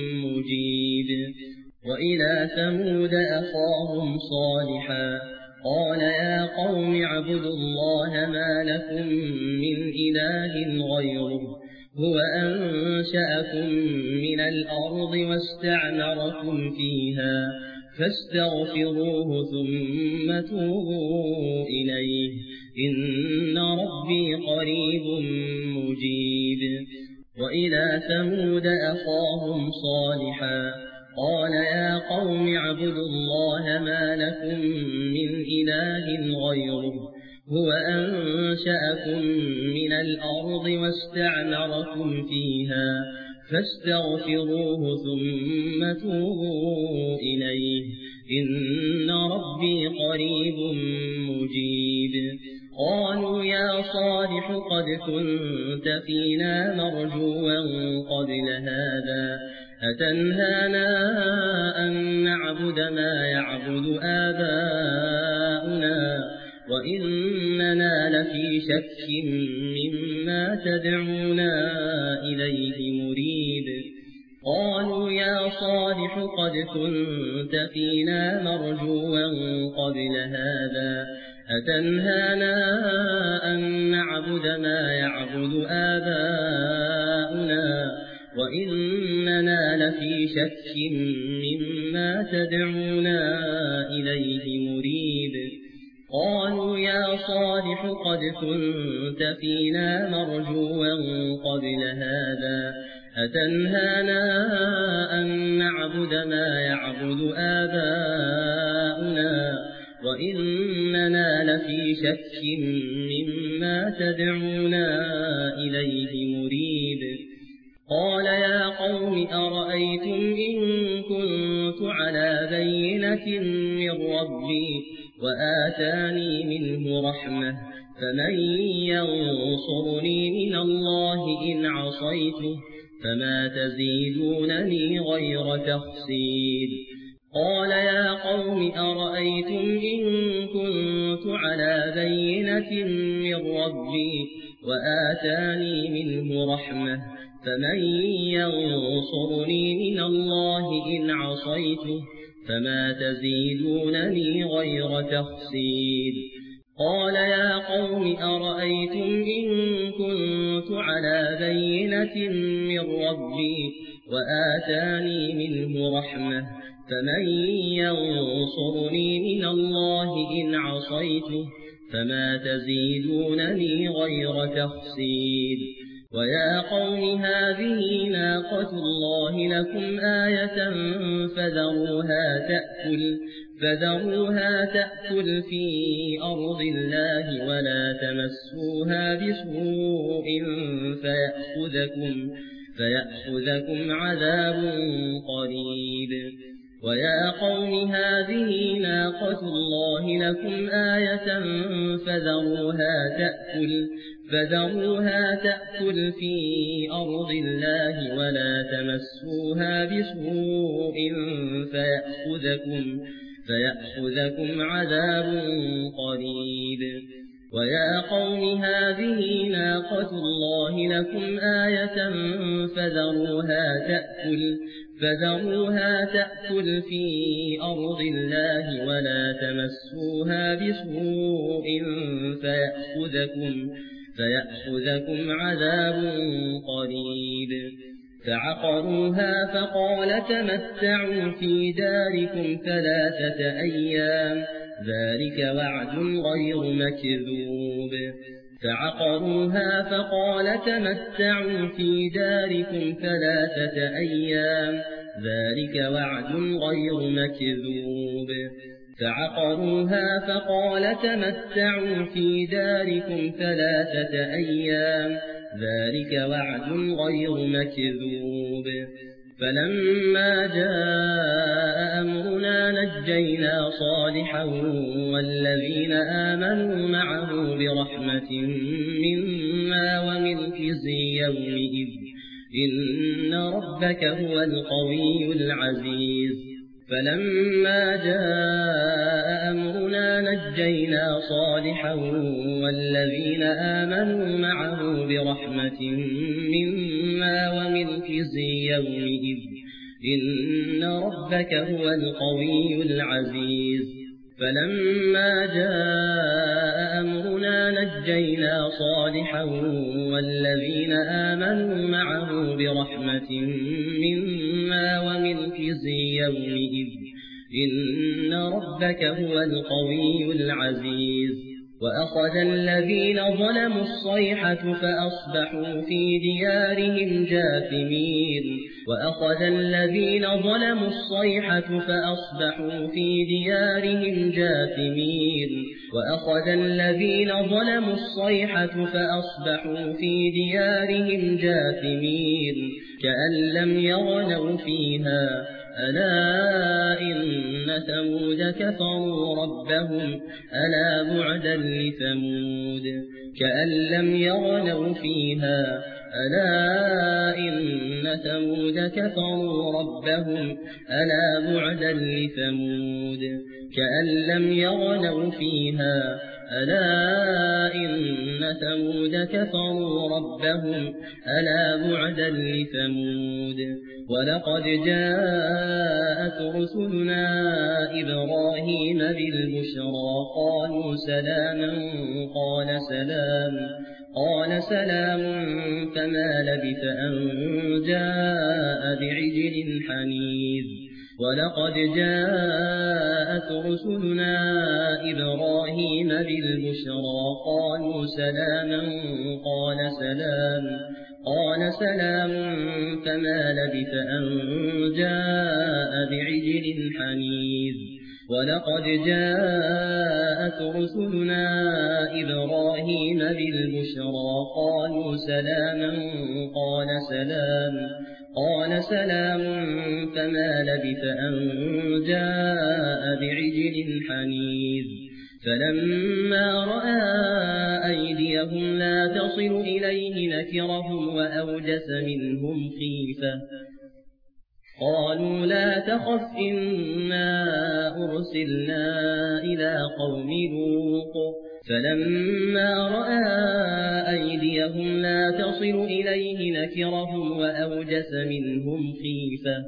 مجيب. وإلى ثمود أخاهم صالحا قال يا قوم اعبدوا الله ما لكم من إله غيره هو أنشأكم من الأرض واستعمركم فيها فاستغفروه ثم توبوا إليه إن ربي قريب مجيب. وإلى ثمود أخاهم صالحا قال يا قوم اعبدوا الله ما لكم من إله غيره هو أنشأكم من الأرض واستعمركم فيها فاستغفروه ثم توبوا إليه إن ربي قريب مجيب. قالوا يا صالح قد كنت فينا مرجوا قبل هذا أتنهانا أن نعبد ما يعبد آباؤنا وإننا لفي شك مما تدعونا إليه مريب. قالوا يا صالح قد كنت فينا مرجوا قبل هذا أتنهانا أن نعبد ما يعبد آباؤنا وإننا لفي شك مما تدعونا إليه مريب. قالوا يا صالح قد كنت فينا مرجوا قبل هذا أتنهانا أن نعبد ما يعبد آباؤنا وإننا لفي شك مما تدعونا إليه مريب. قال يا قوم أرأيتم إن كنت على بينة من ربي وآتاني منه رحمة فمن ينصرني من الله إن عصيته فما تزيدونني غير تخسير. قال يا قوم أرأيتم إن كنت على بينة من ربي وآتاني منه رحمة فمن ينصرني من الله إن عصيته فما تزيدونني غير تخسير. قال يا قوم أرأيتم إن كنت على بينة من ربي وآتاني منه رحمة فمن ينصرني من الله إن عصيته فما تزيدونني غير تخسير. ويا قوم هذه ناقة الله لكم آية فذروها تأكل في أرض الله ولا تمسوها بسوء فيأخذكم عذاب قريب. ويا قوم هذه ناقة الله لكم آية فذروها تأكل في أرض الله ولا تمسوها بسوء فيأخذكم عذاب قريب. ويا قوم هذه ناقة الله لكم آية فذروها تأكل في أرض الله ولا تمسوها بسوء فيأخذكم عذاب قريب. فعقروها فقال تمتعوا في داركم 3 أيام ذلك وعد غير مكذوب. فعقروها فقال تمتعوا في داركم 3 أيام ذلك وعد غير مكذوب فعقروها فقال تمتعوا في داركم 3 أيام ذلك وعد غير مكذوب فلما جاء أمرنا نجينا صالحا والذين آمنوا معه برحمة منا ومن خزي يومئذ إن ربك هو القوي العزيز فلما جاء أمرنا نجينا صالحا والذين آمنوا معه برحمة منا ومن خزي يومئذ إن ربك هو القوي العزيز فلما جاء أمرنا نجينا صالحا والذين آمنوا معه برحمة منا ومن خزي يومئذ إن ربك هو القوي العزيز وأخذ الذين ظلموا الصيحة فأصبحوا في ديارهم جاثمين وأخذ الذين ظلموا الصيحة فأصبحوا في ديارهم جاثمين وأخذ الذين ظلموا الصيحة فأصبحوا في ديارهم جاثمين كأن لم يغنوا فيها ألا إن ثمود كفروا ربهم ألا بعدا لثمود كأن لم يغنوا فيها ألا إن ثمود كفروا ربهم ألا بعدا لثمود كأن لم يغنوا فيها ألا إن ثمود كفروا ربهم ألا بعدا لثمود ولقد جاءت رسلنا إبراهيم بالبشرى قالوا سلاما قال سلام فما لبث أن جاء بعجل حنيذ ولقد جاءت رسلنا إبراهيم بالبشرى قالوا سلاما قال سلام فما لبث أن جاء بعجل حنيذ ولقد جاءت رسلنا إبراهيم بالبشرى قالوا سلاما قال سلام فما لبث أن جاء بعجل حنيذ فلما رأى أيديهم لا تصل إليه نكرهم وأوجس منهم خيفة قالوا لا تخف إنا أرسلنا إلى قوم لوط فلما رأى أيديهم لا تصل إليه نكرهم وأوجس منهم خيفة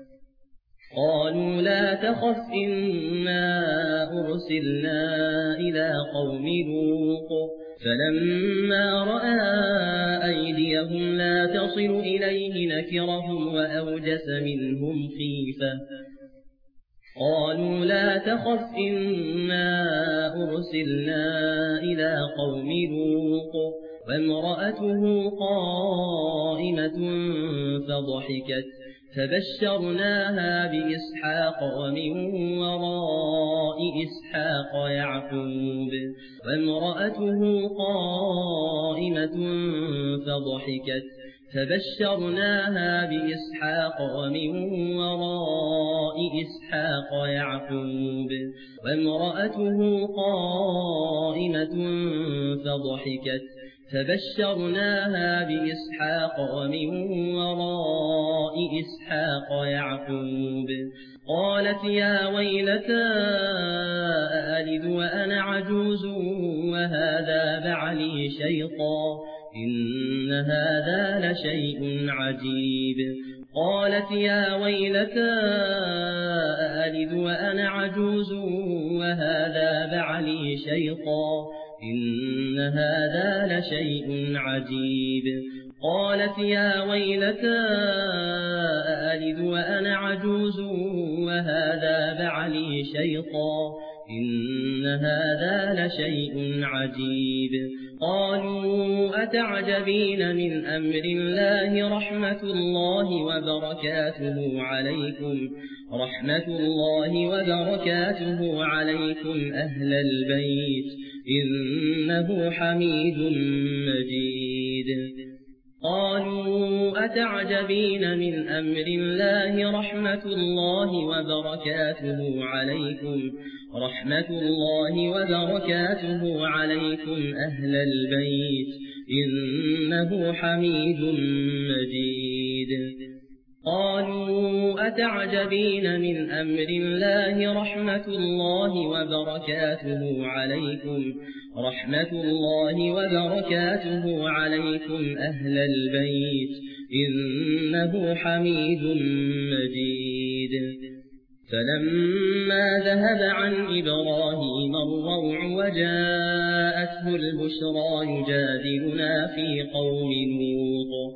قالوا لا تخف إنا أرسلنا إلى قوم لوط فلما رأى أيديهم لا تصل إليه نكرهم وأوجس منهم خيفة قالوا لا تخف إنا أرسلنا إلى قوم لوط وامرأته قائمة فضحكت فبشرناها بإسحاق ومن وراء إسحاق يعقوب وامرأته قائمة فضحكت فبشرناها بإسحاق ومن وراء إسحاق يعقوب وامرأته قائمة فضحكت فبشرناها بإسحاق ومن وراء إسحاق يعقوب قالت يا ويلتى أألد وأنا عجوز وهذا بعلي شيطا إن هذا لشيء عجيب قالت يا ويلتى أألد وأنا عجوز وهذا بعلي شيطا إن هذا لشيء عجيب قالت يا ويلتى أألد وأنا عجوز وهذا بعلي شيطا إن هذا لشيء عجيب قالوا أتعجبين من أمر الله رحمة الله وبركاته عليكم أهل البيت إنه حميد مجيد قالوا أتعجبين من أمر الله رحمة الله وبركاته عليكم أهل البيت إنه حميد مجيد قالوا أتعجبين من أمر الله رحمة الله وبركاته عليكم أهل البيت إنه حميد مجيد فلما ذهب عن إبراهيم الروع وجاءته البشرى يجادلنا في قوم لوط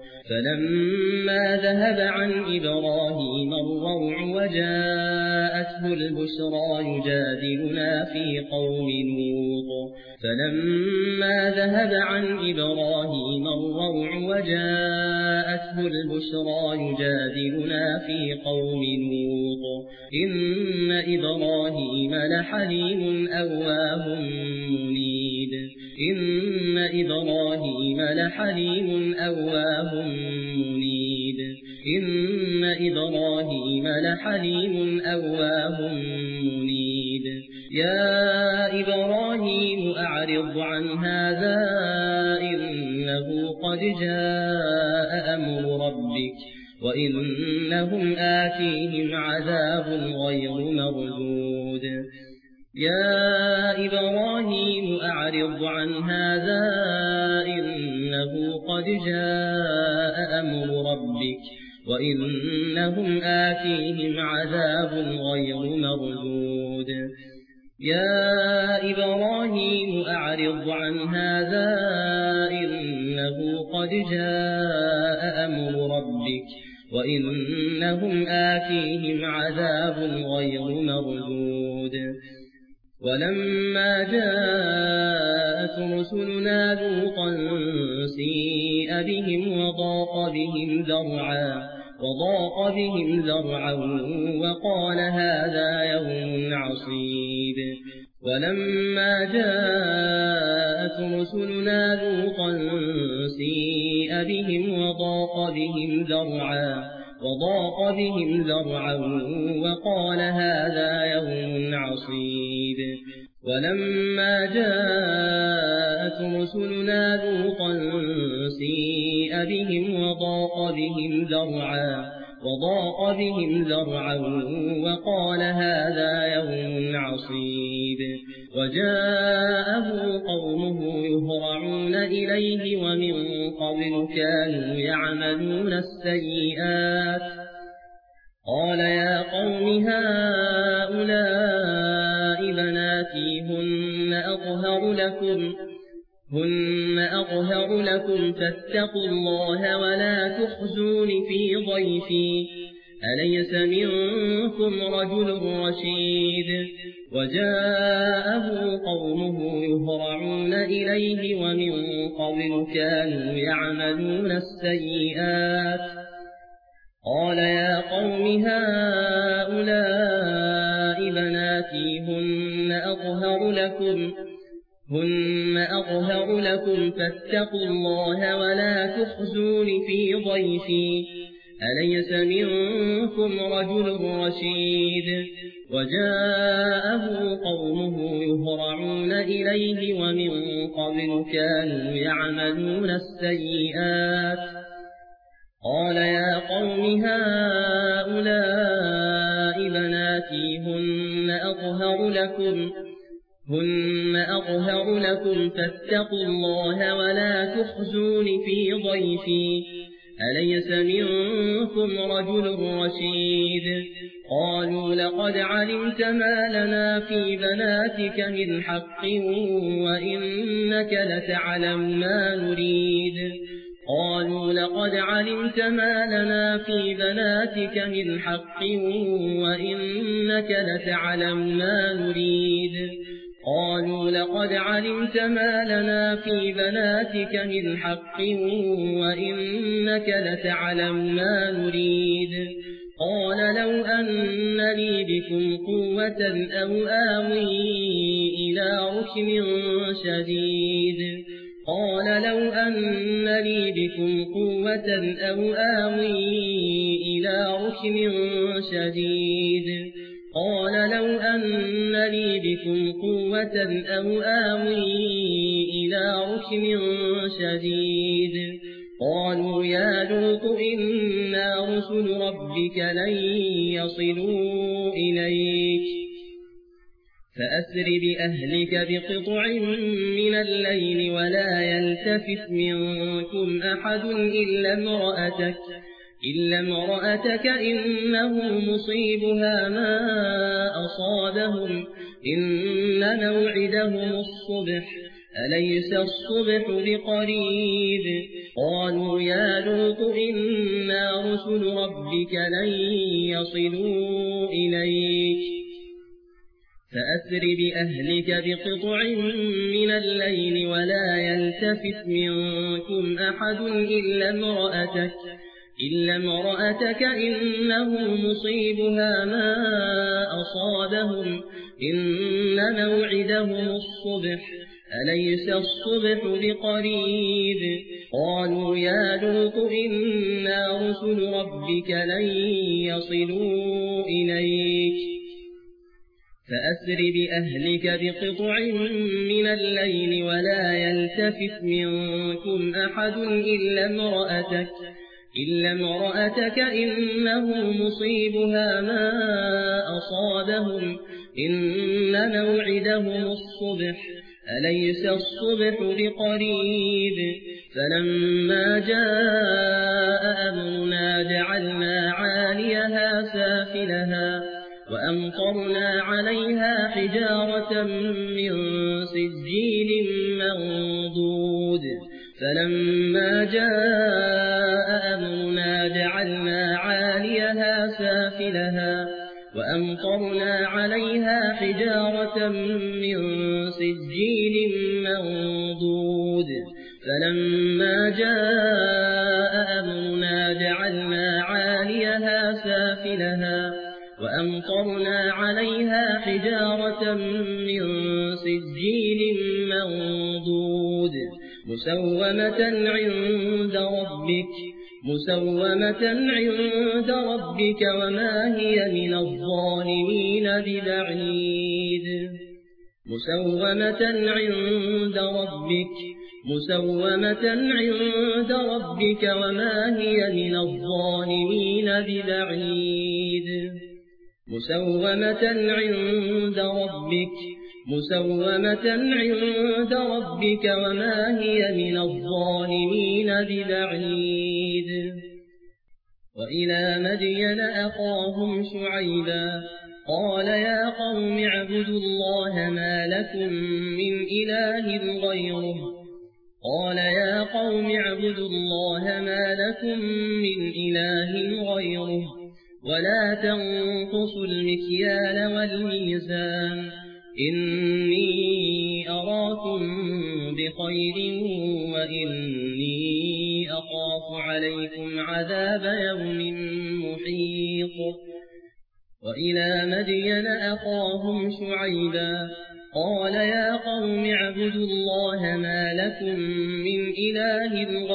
فلما ذهب عن إبراهيم الروع وجاءته البشرى يجادلنا في قوم لوط إن إبراهيم لحليم أواه منيب يا إبراهيم أعرض عن هذا إنه قد جاء أمر ربك وإنهم آتيهم عذاب غير مردود يا إبراهيم أعرض عن هذا إنه قد جاء أمر ربك وإنهم آتيهم عذاب غير مردود ولما جاءت رسلنا لوطا سيء بهم وضاق بهم ذرعا وقال هذا يوم عصيب ولما جاءت رسلنا لوطا سيء بهم وضاق بهم ذرعا وقال هذا يوم عصيب وجاءه قومه يهرعون إليه ومن قبل كانوا يعملون السيئات قال يا قوم هؤلاء بناتي هن أطهر لكم فاتقوا الله ولا تخزون في ضيفي أليس منكم رجل رشيد وجاءه قومه يهرعون إليه ومن قبل كانوا يعملون السيئات قال يا قوم هؤلاء بناتي هن أطهر لكم فاتقوا الله ولا تخزون في ضيفي أليس منكم رجل رشيد وجاءه قومه يهرعون إليه ومن قبل كانوا يعملون السيئات قال يا قوم هؤلاء بناتي هن أطهر لكم فاتقوا الله ولا تخزون في ضيفي أليس منكم رجل رشيد قالوا لقد علمت ما لنا في بناتك من حق وإنك لتعلم ما نريد قالوا لقد علمت ما لنا في بناتك من حق وإنك لتعلم ما نريد قالوا لقد علمت ما لنا في بناتك من حق وإنك لتعلم ما نريد قال لو أن لي بكم قوة أو آوي إلى ركن شديد قال لو أن لي بكم قوة أو آوي إلى ركن شديد قال لو أن لي بكم قوة أو آوي إلى ركن شديد قالوا يا لوط إنا رسل ربك لن يصلوا إليك فأسر بأهلك بقطع من الليل ولا يلتفت منكم أحد إلا امرأتك إنه مصيبها ما أصابهم إن موعدهم الصبح أليس الصبح بقريب قالوا يا لوط إنا رسل ربك لن يصلوا إليك فأسر بأهلك بقطع من الليل ولا يلتفت منكم أحد إلا امرأتك إنه مصيبها ما أصابهم إن موعدهم الصبح أليس الصبح بقريب قالوا يا لوط إنا رسل ربك لن يصلوا إليك فأسر بأهلك بقطع من الليل ولا يلتفت منكم أحد إلا امرأتك إنه مصيبها ما أصابهم إن موعدهم الصبح أليس الصبح بقريب فلما جاء أمرنا جعلنا عاليها سافلها وأمطرنا عليها حجارة من سجيل منضود فلما جاء أمرنا جعلنا عاليها سافلها وأمطرنا عليها حجارة من سجيل منضود فلما جاء أمرنا جعلنا عاليها سافلها وأمطرنا عليها حجارة من سجيل منضود مسومة عند ربك وما هي من الظالمين ببعيد مسومة عند ربك وما هي من الظالمين ببعيد مسومة عند ربك وما هي من الظالمين ببعيد وإلى مدين أخاهم شعيبا قال يا قوم اعبدوا الله ما لكم من إله غيره ولا تنقصوا المكيال والميزان إني أراكم بخير وإني أخاف عليكم عذاب يوم محيط وإلى مدين أخاهم شعيبا قال يا قوم اعبدوا الله ما لكم من إله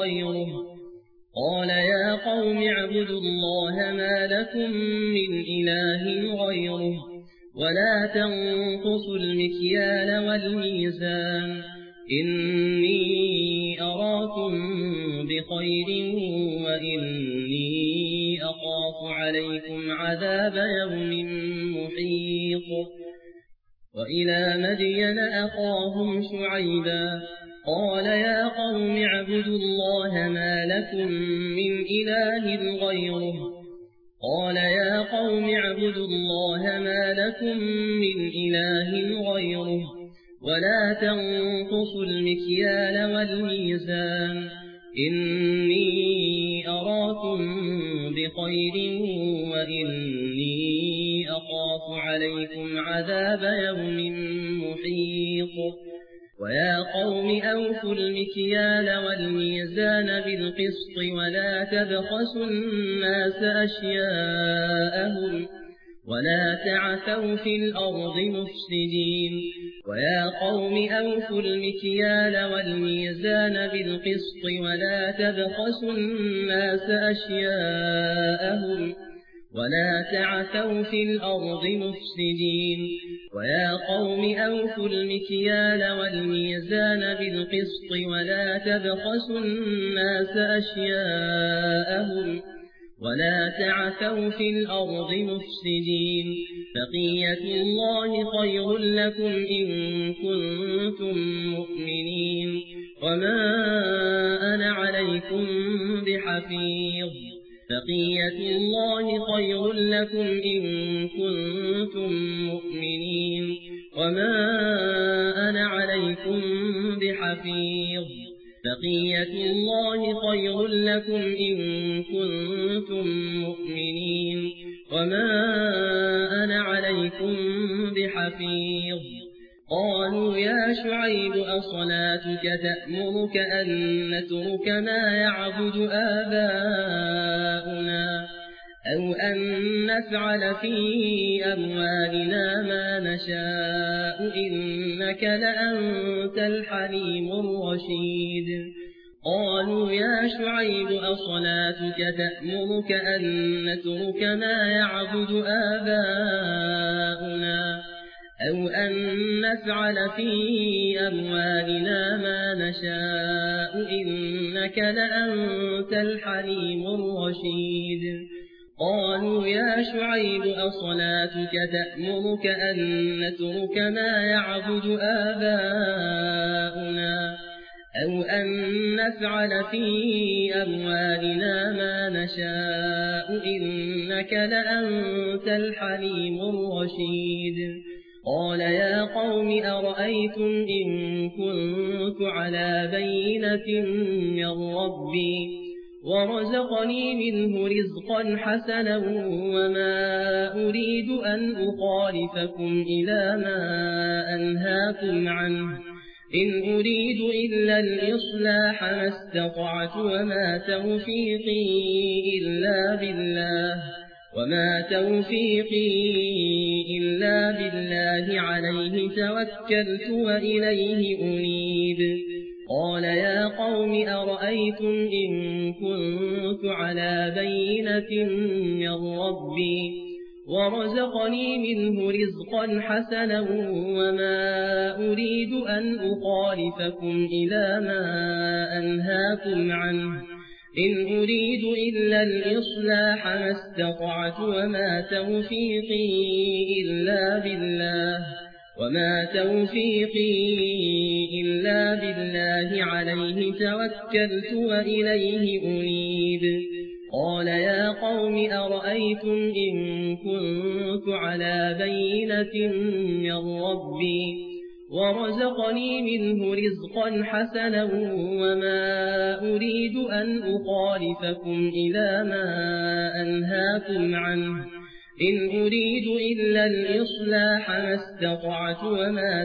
غيره ولا تنقصوا المكيال والميزان إني أراكم بخير وإني أخاف عليكم عذاب يوم محيط وإلى مدين أخاهم شعيبا قال يا قوم اعبدوا الله ما لكم من إله غيره ولا تنقصوا المكيال والميزان إني أراكم بخير وإني أخاف عليكم عذاب يوم محيط ويا قوم أوفوا المكيال والميزان بالقسط ولا تبخسوا الناس أشياءهم ولا تعثوا في الأرض مفسدين ويا قوم أوفوا المكيال والميزان بالقسط ولا تبخسوا الناس أشياءهم ولا تعثوا في الأرض مفسدين ويا قوم أوفوا المكيال والميزان بالقسط ولا تبخسوا الناس أشياءهم ولا تعثوا في الأرض مفسدين بقية الله خير لكم إن كنتم مؤمنين وما أنا عليكم بحفيظ بقية الله خير لكم إن كنتم مؤمنين وما أنا عليكم بحفيظ بقية الله خير لكم إن كنتم مؤمنين وما أنا عليكم بحفيظ قالوا يا شعيب أصلاتك تأمرك أن نترك ما يعبد آباؤنا أو أن نفعل في أموالنا ما نشاء إنك لأنت الحليم الرشيد قالوا يا شعيب أصلاتك تأمرك أن نترك ما يعبد آباؤنا أو أن نفعل في أموالنا ما نشاء إنك لأنت الحليم الرشيد قالوا يا شعيب أصلاتك تأمرك أن نترك ما يعبد آباؤنا أو أن نفعل في أموالنا ما نشاء إنك لأنت الحليم الرشيد قال يا قوم أرأيتم إن كنت على بينة من ربي ورزقني منه رزقا حسنا وما أريد أن أخالفكم إلى ما أنهاكم عنه إن أريد إلا الإصلاح ما استطعت وما توفيقي إلا بالله عليه توكلت وإليه أنيب قال يا قوم أرأيتم إن كنت على بينة من ربي ورزقني منه رزقا حسنا وما أريد أن أخالفكم إلى ما أنهاكم عنه إن أريد إلا الإصلاح ما استطعت وما توفيقي إلا بالله عليه توكلت وإليه أنيب قال يا قوم أرأيتم إن كنت على بينة من ربي ورزقني منه رزقا حسنا وما أريد أن أخالفكم إلى ما أنهاكم عنه إن أريد إلا الإصلاح ما استطعت وما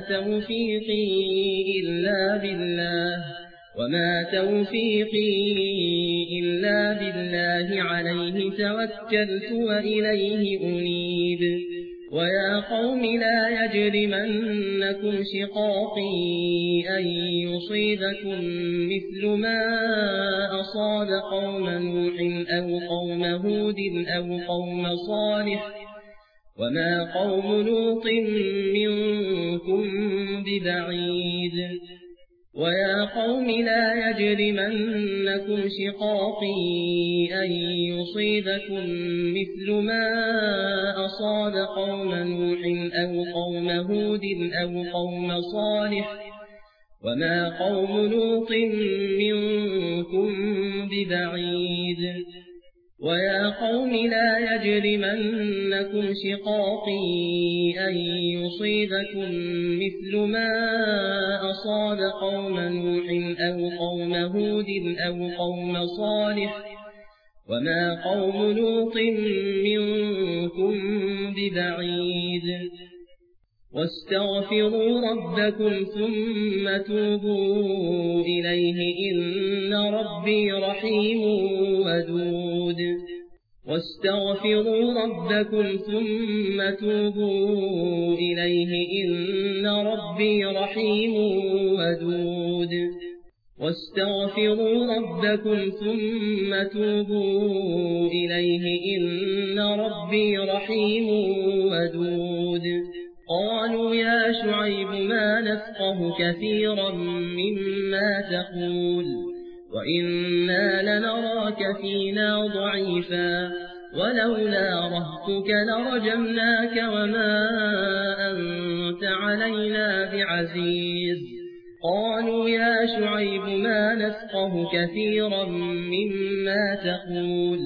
توفيقي إلا بالله عليه توكلت وإليه أنيب ويا قوم لا يجرمنكم شقاقي أن يصيبكم مثل ما أصاب قوم نوح أو قوم هود أو قوم صالح وما قوم لوط منكم ببعيد ويا قوم لا يجرمنكم شقاقي أن يصيبكم مثل ما أصاب قوم نوح أو قوم هود أو قوم صالح وما قوم لوط منكم ببعيد ويا قوم لا يجرمنكم شقاقي أن يصيبكم مثل ما أصاب قوم نوح أو قوم هود أو قوم صالح وما قوم لوط منكم ببعيد واستغفروا ربكم ثم توبوا إليه إن ربي رحيم ودود واستغفروا ربكم ثم توبوا إليه إن ربي رحيم ودود واستغفروا ربكم ثم توبوا إليه إن ربي رحيم ودود قالوا يا شعيب ما نفقه كثيرا مما تقول وإنا لنراك فينا ضعيفا ولولا رهتك لرجمناك وما أنت علينا بعزيز قالوا يا شعيب ما نفقه كثيرا مما تقول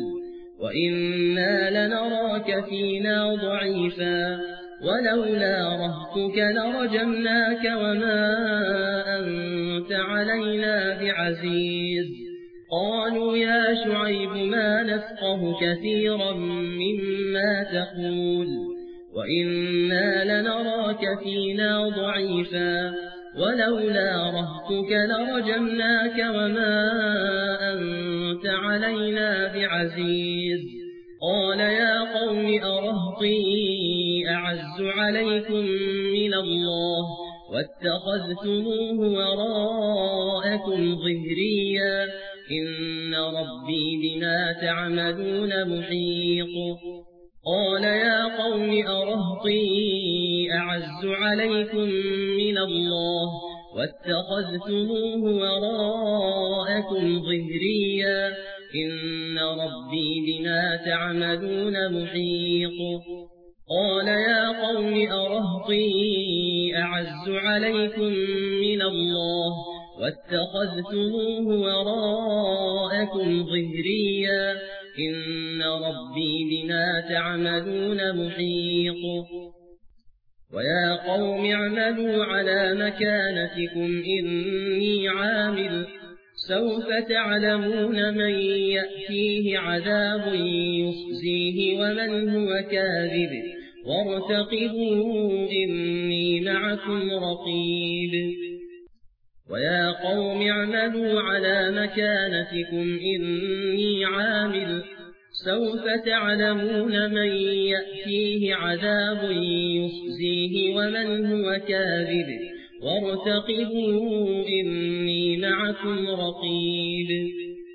وإنا لنراك فينا ضعيفا ولولا رهتك لرجمناك وما أنت علينا بعزيز قالوا يا شعيب ما نفقه كثيرا مما تقول وإنا لنراك فينا ضعيفا ولولا رهتك لرجمناك وما أنت علينا بعزيز قال يا قوم أرهطي أعز عليكم من الله واتخذتموه وراءكم ظهريا إن ربي بما تعملون محيط قال يا قوم أرهطي أعز عليكم من الله واتخذتموه وراءكم ظهريا إن ربي بما تعملون محيط قال يا قوم أرهطي أعز عليكم من الله واتخذتموه وراءكم ظهريا إن ربي بما تعملون محيط ويا قوم اعملوا على مكانتكم إني عامل سوف تعلمون من يأتيه عذاب يخزيه ومن هو كاذب وارتقبوا إني معكم رقيب ويا قوم اعملوا على مكانتكم إني عامل سوف تعلمون من يأتيه عذاب يخزيه ومن هو كاذب وارتقبوا إني معكم رقيب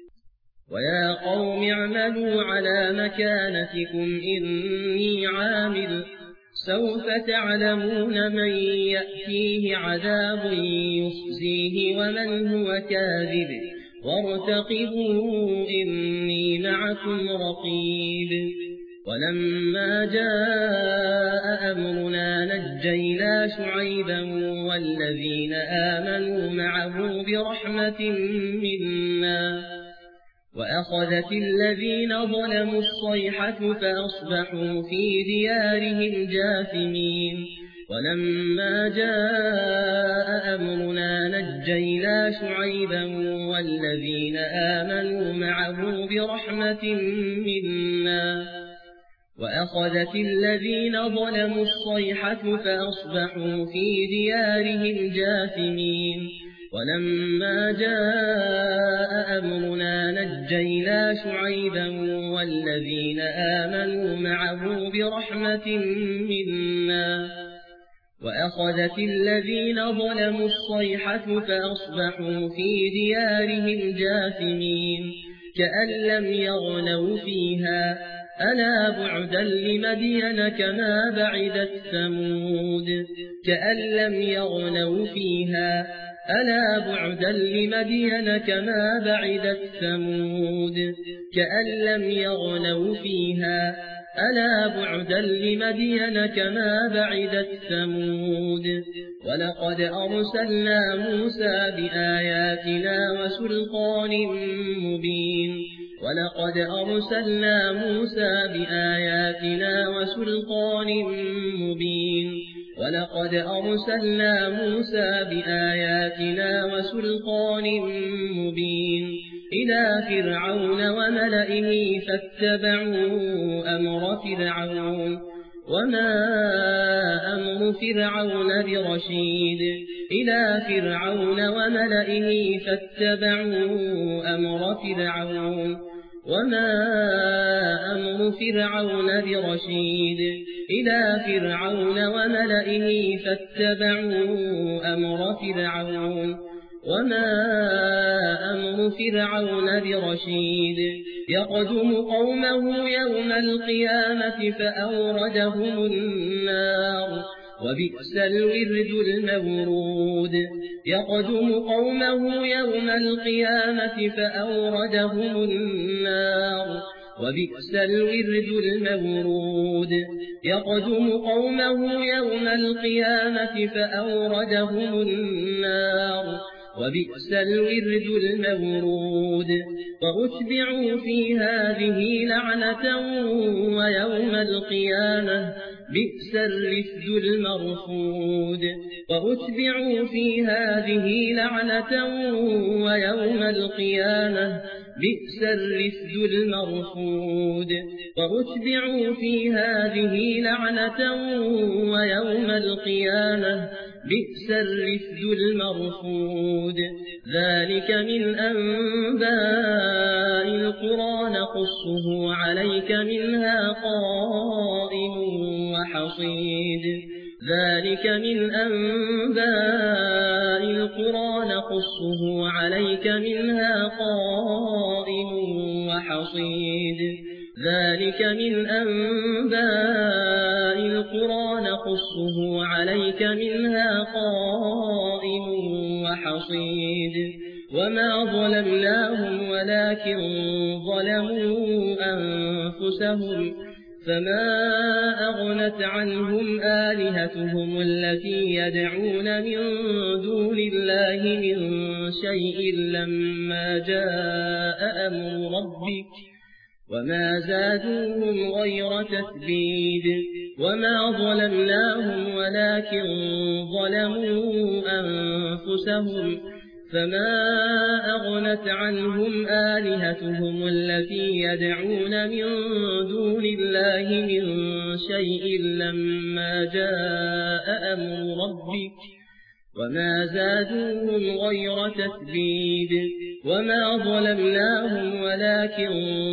ويا قوم اعملوا على مكانتكم إني عامل سوف تعلمون من يأتيه عذاب يخزيه ومن هو كاذب وارتقبوا إني معكم رقيب ولما جاء أمرنا نجينا شعيبا والذين آمنوا معه برحمة منا وأخذت الذين ظلموا الصيحة فأصبحوا في ديارهم جاثمين ولما جاء أمرنا نجينا شعيبا والذين آمنوا معه برحمة منا وأخذت الذين ظلموا الصيحة فأصبحوا في ديارهم جاثمين ولما جاء أمرنا نجينا شعيبا والذين آمنوا معه برحمة منا وأخذت الذين ظلموا الصيحة فأصبحوا في ديارهم جاثمين كأن لم يغنوا فيها ألا بعدا لمدين كما بعدت ثمود كأن لم يغنوا فيها ألا بعدا لمدين كما بعدت ثمود كأن لم يغنوا فيها ألا بعدا لمدين كما بعدت ثمود ولقد أرسلنا موسى بآياتنا وسلطان مبين ولقد أرسلنا موسى بآياتنا وسلطان مبين ولقد أرسلنا موسى بآياتنا وسلطان مبين إلى فرعون وملئه فاتبعوا أمر فرعون وما أمر فرعون برشيد إلى فرعون وملئه فاتبعوا أمر فرعون وما أمر فرعون برشيد إلى فرعون وملئه فاتبعوا أمر فرعون وما أمر فرعون برشيد يقدم قومه يوم القيامة فأوردهم النار وبئس الورد المورود يقدم قومه يوم القيامة فأوردهم النار وبئس الورد المورود يقدم قومه يوم القيامة فأوردهم النار وبئس الورد المورود وأتبعوا في هذه لعنة ويوم القيامة بئس الرفد المرفود وأتبعوا في هذه لعنة ويوم القيامة بئس الرفد المرفود وأتبعوا في هذه لعنة ويوم القيامة بئس الرفد المرفود ذلك من أنباء القرى نقصه عليك منها قائم وحصيد ذلك من أنباء القرى نقصه عليك منها قائم وحصيد ذلك من أنباء القرى نقصه عليك منها قائم وحصيد وما ظلمناهم ولكن ظلموا أنفسهم فما أغنت عنهم آلهتهم التي يدعون من دون الله من شيء لما جاء أمر ربك وما زادوهم غير تتبيد وما ظلمناهم ولكن ظلموا أنفسهم فما أغنت عنهم آلهتهم التي يدعون من دون الله من شيء لما جاء أمر ربك وما زادوهم غير تتبيد وما ظلمناهم ولكن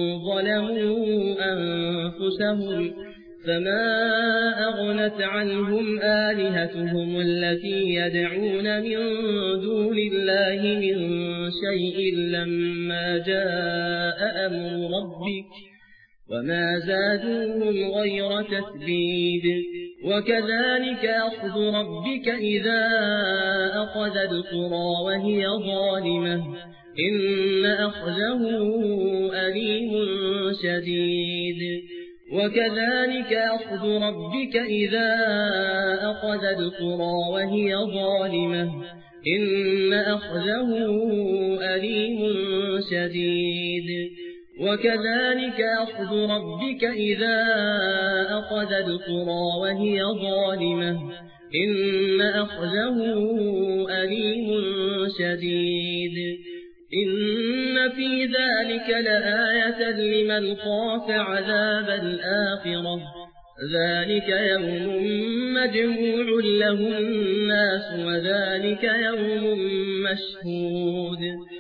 ظلموا أنفسهم فما أغنت عنهم آلهتهم التي يدعون من دون الله من شيء لما جاء أمر ربك وما زادوهم غير تتبيد وكذلك أخذ ربك إذا أخذ القرى وهي ظالمة إن أخذه أليم شديد وكذلك أخذ ربك إذا أخذ القرى وهي ظالمة إن أخذه أليم شديد وكذلك أخذ ربك إذا أخذ القرى وهي ظالمة إن أخذه أليم شديد إن في ذلك لآية لمن خاف عذاب الآخرة ذلك يوم مجموع له الناس وذلك يوم مشهود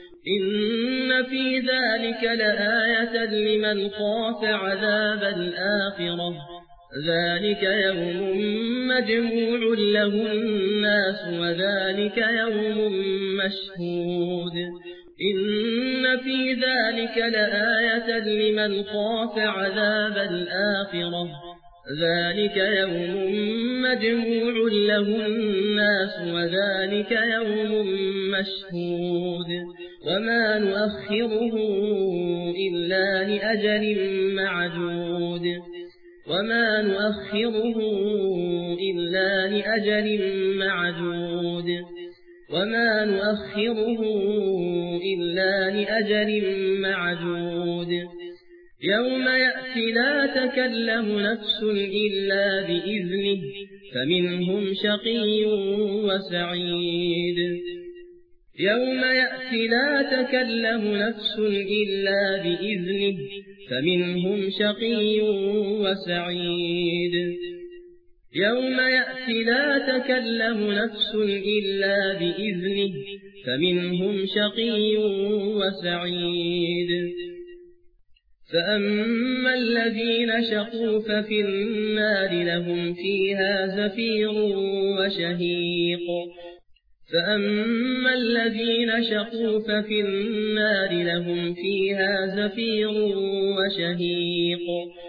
إن في ذلك لآية لمن خاف عذاب الآخرة ذلك يوم مجموع له الناس وذلك يوم مشهود إن في ذلك لآية لمن خاف عذاب الآخرة ذلك يوم مجموع له الناس وذلك يوم مشهود وما نؤخره إلا لأجل معدود وما نؤخره إلا لأجل معدود وما نؤخره إلا لأجل معدود يوم يأتي لا تكلم نفس إلا بإذنه فمنهم شقي وسعيد يوم يأتي لا تكلم نفس إلا بإذنه فمنهم شقي وسعيد يوم يأتي لا تكلم نفس إلا بإذنه فمنهم شقي وسعيد فأما الذين شقوا ففي النار لهم فيها زفير وشهيق فأما الذين شقوا ففي النار لهم فيها زفير وشهيق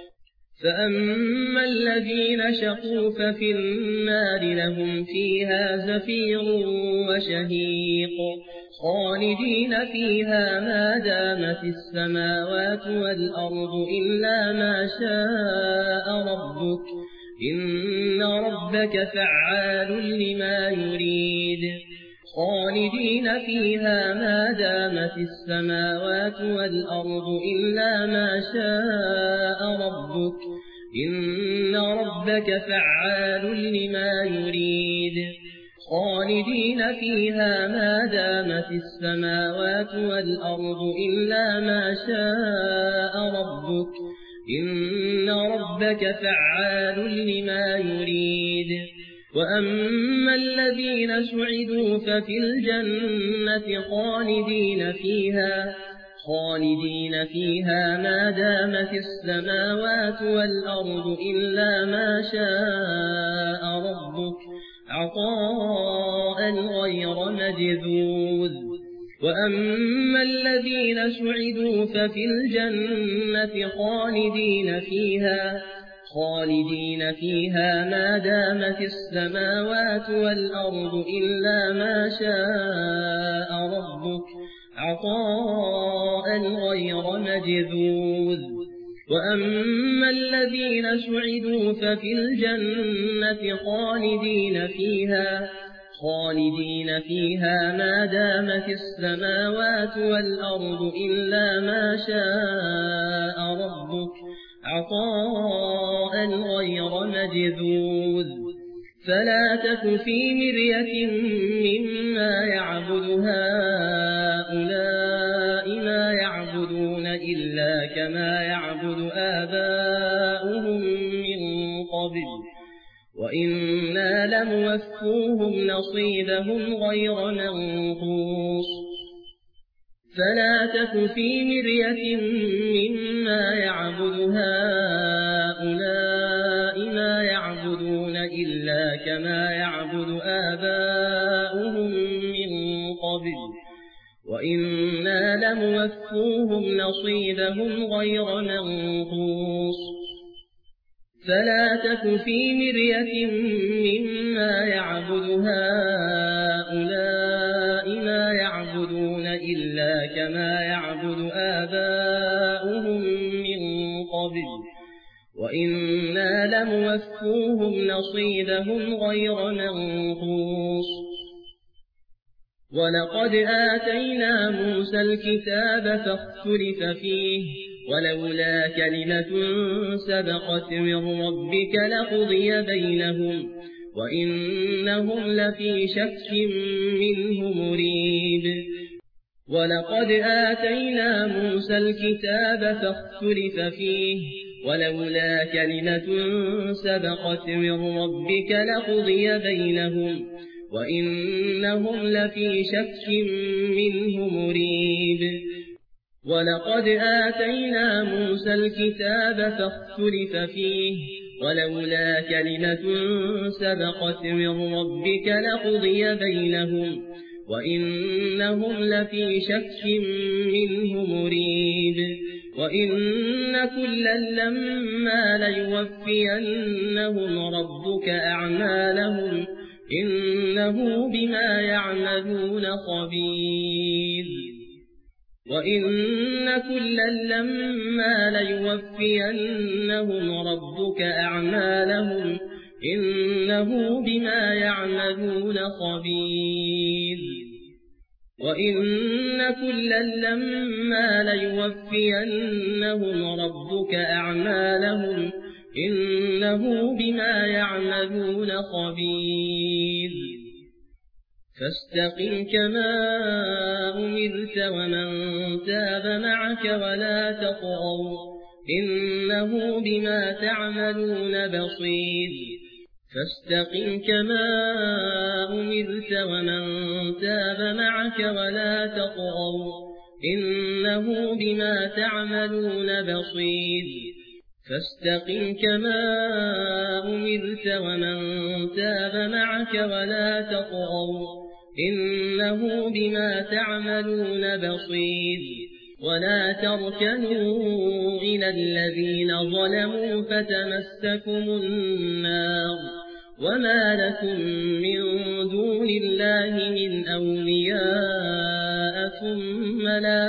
فأما الذين شقوا ففي النار لهم فيها زفير وشهيق خالدين فيها ما دامت السماوات والأرض إلا ما شاء ربك إن ربك فعال لما يريد خالدين فيها ما دامت السماوات والأرض إلا ما شاء ربك إن ربك فعال لما يريد خالدين فيها ما دامت السماوات والأرض إلا ما شاء ربك إن ربك فعال لما يريد وأما الذين سعدوا ففي الجنة خالدين فيها ما دامت السماوات والأرض إلا ما شاء ربك عطاء غير مجذوذ وأما الذين سعدوا ففي الجنة خالدين فيها ما دامت السماوات والأرض إلا ما شاء ربك عطاء غير مجذوذ وأما الذين سعدوا ففي الجنة خالدين فيها ما دامت السماوات والأرض إلا ما شاء ربك عطاء غير مجذوذ فلا تك في مرية مما يعبد هؤلاء ما يعبدون إلا كما يعبد آباؤهم من قبل وإنا لموفوهم نصيبهم غير منقوص فلا تك في مرية مما يعبد هؤلاء ما يعبدون إلا كما يعبد آباؤهم من قبل وإنا لموفوهم نصيبهم غير منقوص فلا تك في مرية مما يعبد هؤلاء ما يعبدون إلا كما يعبد آباؤهم من قبل وإنا لموفوهم نصيبهم غير منقوص ولقد آتينا موسى الكتاب فاختلف فيه ولولا كلمة سبقت من ربك لقضي بينهم وإنهم لفي شك منه مريب ولقد آتينا موسى الكتاب فاختلف فيه ولولا كلمة سبقت من ربك لقضي بينهم وإنهم لفي شك منه مريب ولقد آتينا موسى الكتاب فاختلف فيه ولولا كلمة سبقت من ربك لقضي بينهم وإنهم لفي شك منه مريب وإن كلا لما ليوفينهم ربك أعمالهم إنه بما يعملون خبير وإن كلا لما ليوفينهم ربك أعمالهم إنه بما يعملون خبير وإن كلا لما ليوفينهم ربك أعمالهم إنه بما يعملون خبير فاستقم كما أمرت ومن تاب معك ولا تطغوا إنه بما تعملون بصير فاستقم كما أمرت ومن تاب معك ولا تطغوا إنه بما تعملون بصير فاستقم كما أمرت ومن تاب معك ولا تطغوا إنه بما تعملون بصير ولا تركنوا إلى الذين ظلموا فتمسكم النار وما لكم من دون الله من أولياء ثم لا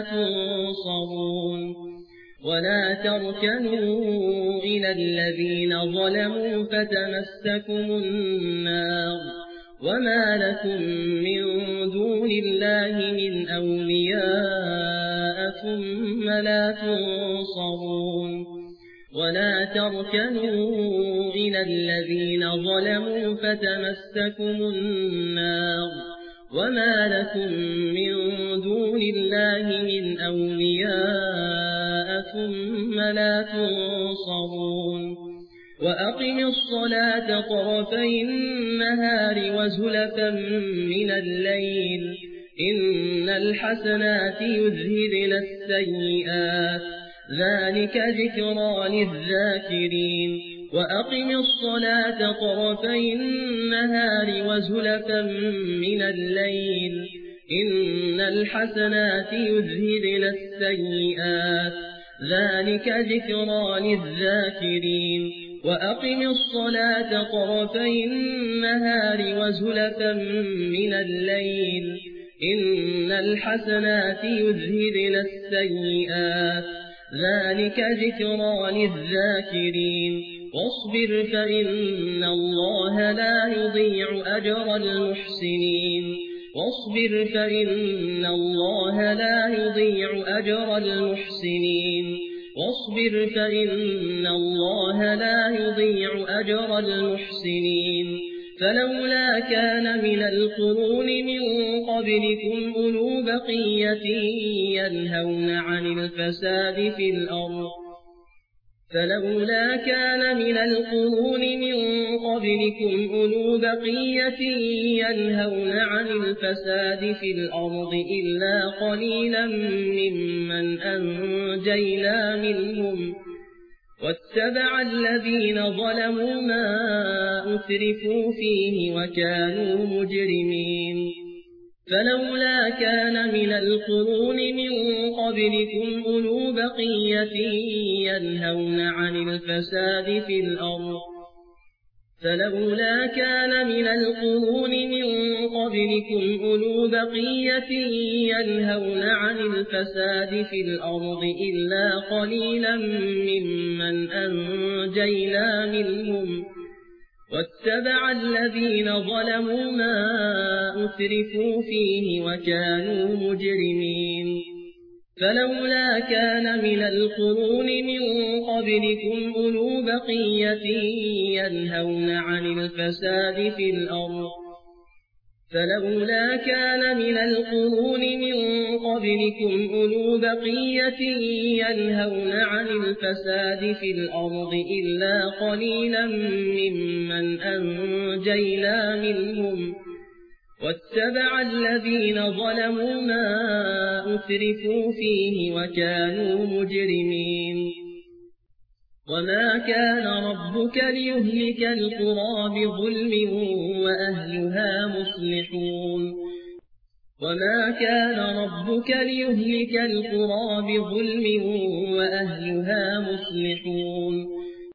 تنصرون ولا تركنوا إلى الذين ظلموا فتمسكم النار وما لكم من دون الله من أولياء ثم لا تنصرون ولا تركنوا إلى الذين ظلموا فتمسكم النار وما لكم من دون الله من أولياء ثم لا تنصرون وأقم الصلاة طرفي النهار وزلفا من الليل إن الحسنات يذهبن السيئات ذلك ذكرى للذاكرين وأقم الصلاة طرفي النهار وزلفا من الليل إن الحسنات يذهبن السيئات ذلك ذكرى للذاكرين وأقم الصلاة طرفي النهار وزلفا من الليل إن الحسنات يذهبن السيئات ذلك ذكرى للذاكرين واصبر فإن الله لا يضيع أجر المحسنين واصبر فإن الله لا يضيع أجر المحسنين واصبر فإن الله لا يضيع أجر المحسنين فلولا كان من القرون من قبلكم أولو بقية ينهون عن الفساد في الأرض فلولا كان من القرون من قبلكم أولو بقية ينهون عن الفساد في الأرض إلا قليلا ممن أنجينا منهم واتبع الذين ظلموا ما أترفوا فيه وكانوا مجرمين فلولا كان من القرون من قبلكم أولو بقية ينهون عن الفساد في الأرض فلولا كان من القرون من قبلكم أولو بقية ينهون عن الفساد في الأرض إلا قليلا ممن أنجينا منهم واتبع الذين ظلموا ما أترفوا فيه وكانوا مجرمين فلولا كان من القرون من قبلكم أولو بقية ينهون عن الفساد في الأرض فلولا كان من القرون من قبلكم أولو بقية ينهون عن الفساد في الأرض إلا قليلا ممن أنجينا منهم واتبع الذين ظلموا ما أترفوا فيه وكانوا مجرمين وما كان ربك ليهلك القرى بظلم وأهلها مصلحون وما كان ربك ليهلك القرى بظلم وأهلها مصلحون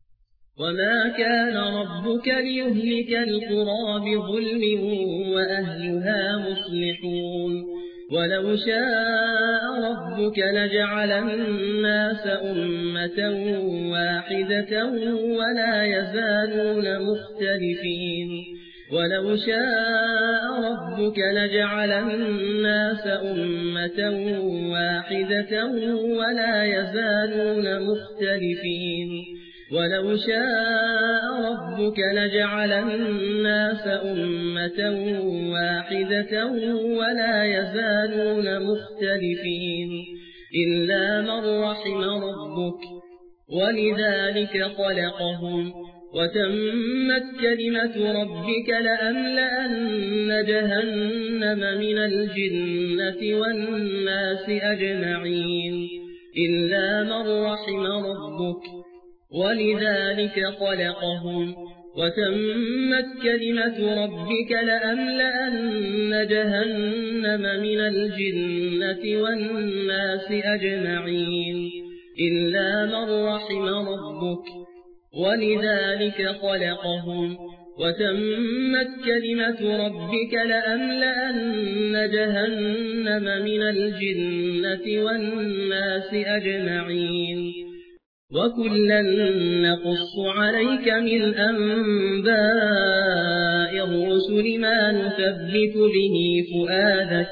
وما كان ربك ليهلك القرى بظلم وأهلها مصلحون ولو شاء ربك لجعل الناس أمة واحدة ولا يزالون مختلفين ولو شاء ربك لجعل الناس أمة واحدة ولا يزالون مختلفين ولو شاء ربك لجعل الناس أمة واحدة ولا يزالون مختلفين إلا من رحم ربك ولذلك خلقهم وتمت كلمة ربك لأملأن جهنم من الجنة والناس أجمعين إلا من رحم ربك ولذلك خلقهم وتمت كلمة ربك لأملأن جهنم من الجنة والناس أجمعين إلا من رحم ربك ولذلك خلقهم وتمت كلمة ربك لأملأن جهنم من الجنة والناس أجمعين وكلا نقص عليك من أنباء الرسل ما نثبت به فؤادك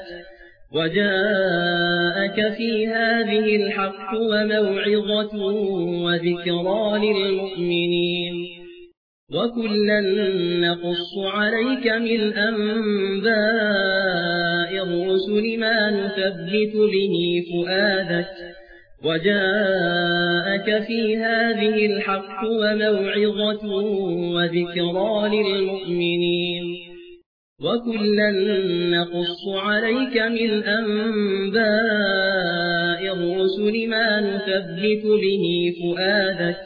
وجاءك في هذه الحق وموعظة وذكرى للمؤمنين وكلا نقص عليك من أنباء الرسل ما نثبت به فؤادك وجاءك في هذه الحق وموعظة وذكرى للمؤمنين وكلا نقص عليك من أنباء الرسل ما نثبت به فؤادك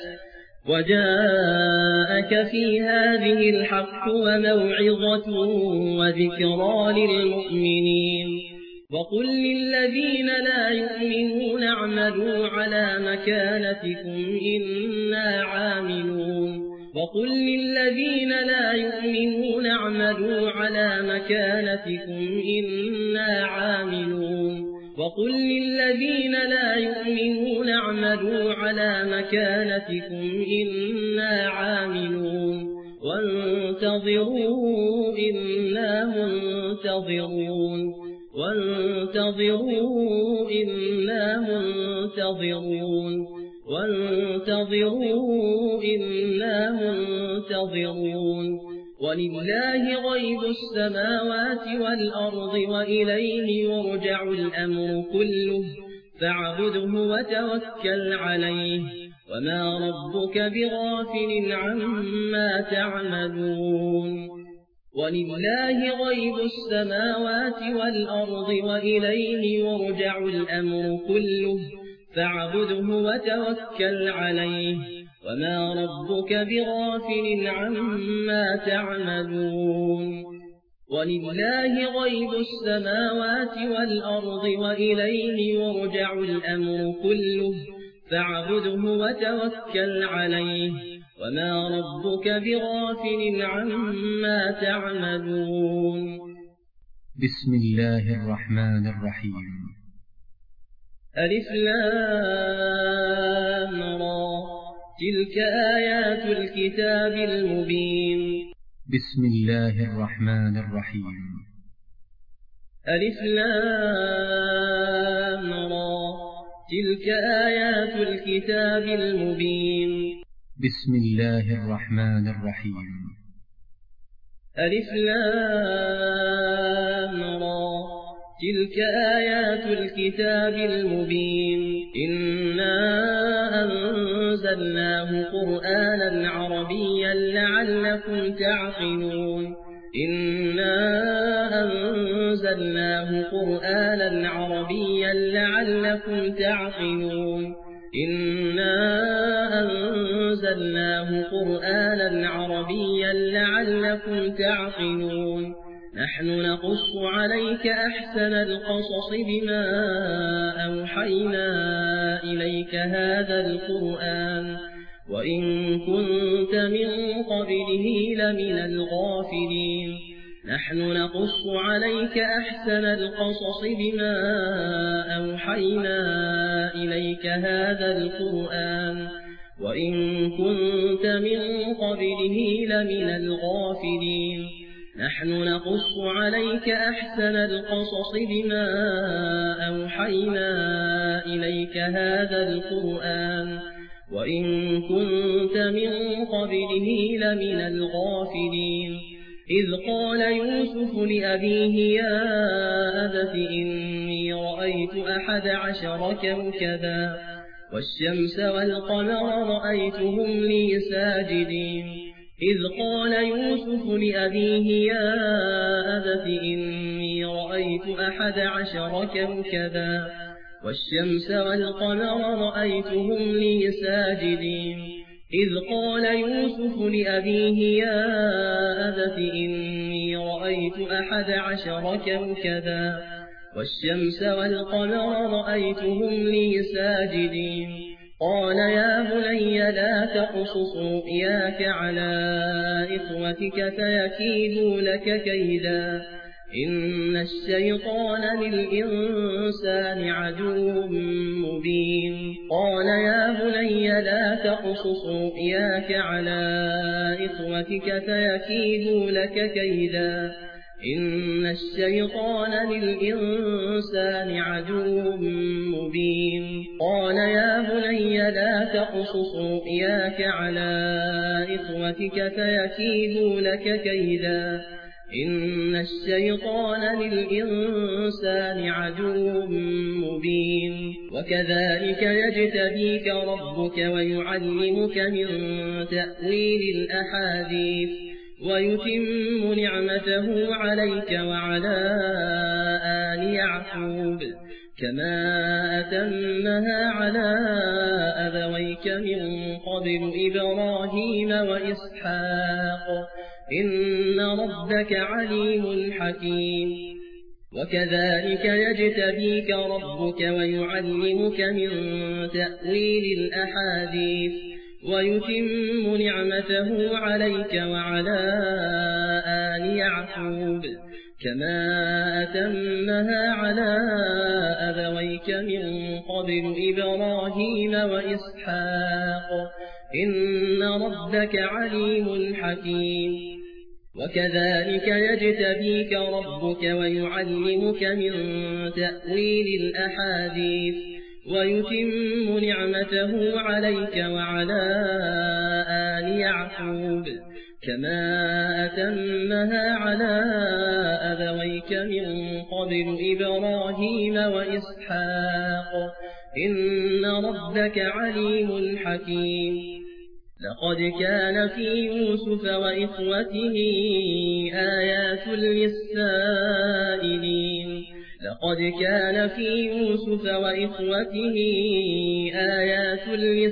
وجاءك في هذه الحق وموعظة وذكرى للمؤمنين وقل للذين لا يؤمنون اعملوا على مكانتكم إنا عاملون وقل للذين لا يؤمنون اعملوا على مكانتكم إنا عاملون وقل للذين لا يؤمنون اعملوا على مكانتكم إنا عاملون وانتظروا إنا منتظرون وانتظروا إنا منتظرون وانتظروا إنا منتظرون ولله غيب السماوات والأرض وإليه يرجع الأمر كله فاعبده وتوكل عليه وما ربك بغافل عما تعملون ولله غيب السماوات والأرض وإليه يرجع الأمر كله فاعبده وتوكل عليه وما ربك بغافل عما تعملون ولله غيب السماوات والأرض وإليه يرجع الأمر كله فاعبده وتوكل عليه وما ربك بغافل عما تعملون بسم الله الرحمن الرحيم ألف لام را تلك آيات الكتاب المبين بسم الله الرحمن الرحيم ألف لام را تلك آيات الكتاب المبين بسم الله الرحمن الرحيم ألف لام را تلك آيات الكتاب المبين إنا أنزلناه قرآنا عربيا لعلكم تعقلون إنا أنزلناه قرآنا عربيا لعلكم تعقلون إنا أنزلناه قرآنا عربيا لعلكم تعقلون نحن نقص عليك أحسن القصص بما أوحينا إليك هذا القرآن وإن كنت من قبله لمن الغافلين نحن نقص عليك أحسن القصص بما أوحينا إليك هذا القرآن وإن كنت من قبله لمن الغافلين نحن نقص عليك أحسن القصص بما أوحينا إليك هذا القرآن وإن كنت من قبله لمن الغافلين إذ قال يوسف لأبيه يا أبت إني رأيت 11 كوكبا والشمس والقمر رأيتهم لي ساجدين إذ قال يوسف لأبيه يا أبت إني رأيت 11 كوكبا والشمس والقمر رأيتهم لي ساجدين إذ قال يوسف لأبيه يا أبت إني رأيت 11 كوكبا والشمس والقمر رأيتهم لي ساجدين قال يا بني لا تقصص رؤياك على إخوتك فيكيدوا لك كيدا إن الشيطان للإنسان عدو مبين قال يا بني لا تقصص رؤياك على إخوتك فيكيدوا لك كيدا إن الشيطان للإنسان عدو مبين قال يا بني لا تقصص رؤياك على إخوتك فيكيدوا لك كيدا إن الشيطان للإنسان عدو مبين وكذلك يجتبيك ربك ويعلمك من تأويل الأحاديث ويتم نعمته عليك وعلى آل يعقوب كما أتمها على أبويك من قبل إبراهيم وإسحاق إن ربك عليم حكيم وكذلك يجتبيك ربك ويعلمك من تأويل الأحاديث ويتم نعمته عليك وعلى آل يعقوب كما أتمها على أبويك من قبل إبراهيم وإسحاق إن ربك عليم حكيم وكذلك يجتبيك ربك ويعلمك من تأويل الأحاديث ويتم نعمته عليك وعلى آل يعقوب كما أتمها على أبويك من قبل إبراهيم وإسحاق إن ربك عليم حكيم لقد كان في يوسف وإخوته آيات للسائلين لقد كان في يوسف وإخوته آيات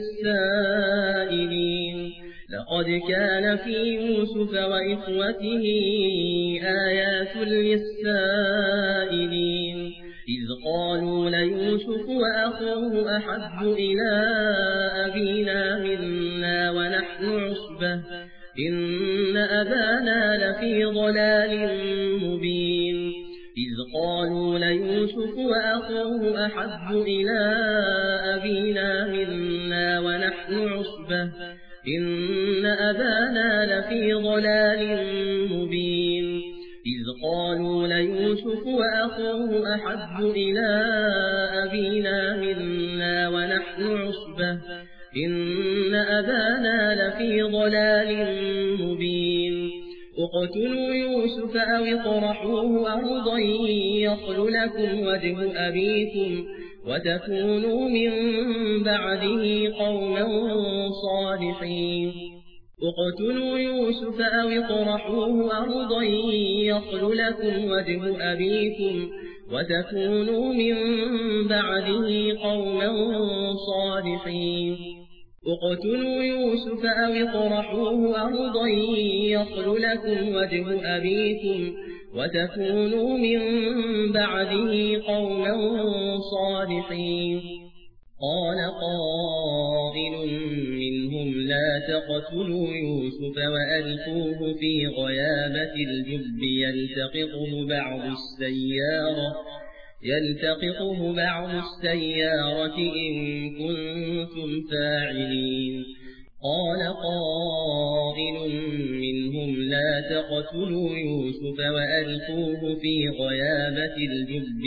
للسائلين لقد كان في يوسف وإخوته آيات للسائلين إذ قالوا ليوسف وأخوه أحب إلى أبينا منا ونحن عصبة إن أبانا لفي ضلال مبين إذ قالوا ليوسف وأخوه أحب إلى أبينا منا ونحن عصبة إن أبانا لفي ضلال مبين إذ قالوا ليوسف وأخوه أحب إلى أبينا منا ونحن عصبة إن أبانا لفي ضلال مبين اقتلوا يوسف أو اطرحوه أرضا يخل لكم وجه أبيكم وتكونوا من بعده قوما صالحين اقتلوا يوسف أو اطرحوه أرضا يخل لكم وجه أبيكم وتكونوا من بعده قوما صالحين اقتلوا يوسف أو اطرحوه أرضا يخل لكم وجه أبيكم وتكونوا من بعده قوما صالحين قال قائل منهم لا تقتلوا يوسف وألقوه في غيابة الجب يلتقطه بعض السيارة إن كنتم فاعلين قال قائل منهم لا تقتلوا يوسف وألقوه في غيابة الجب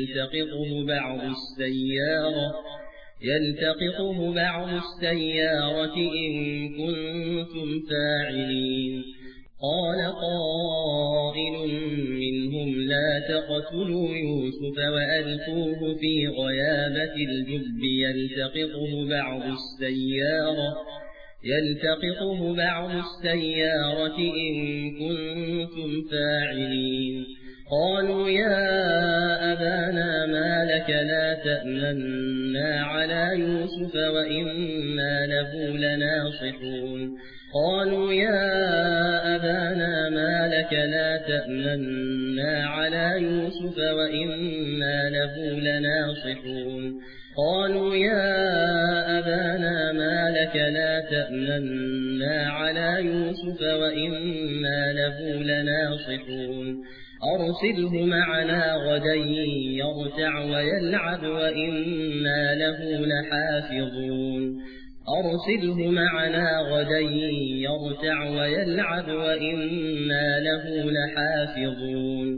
يلتقطه بعض السيارة إن كنتم فاعلين قال قائل منهم لا تقتلوا يوسف وألقوه في غيابة الجب يلتقطه بعض السيارة إن كنتم فاعلين قالوا يا أبانا ما لك لا تأمنا على يوسف وإنا له لناصحون قالوا يا أبانا ما لك لا تأمنا على يوسف وإنا له لناصحون قالوا يا أبانا ما لك لا تأمنا على يوسف وإنا له لناصحون أرسله معنا غدا يرتع ويلعب وإنا له لحافظون أرسله معنا غدا يرتع ويلعب وإنا له لحافظون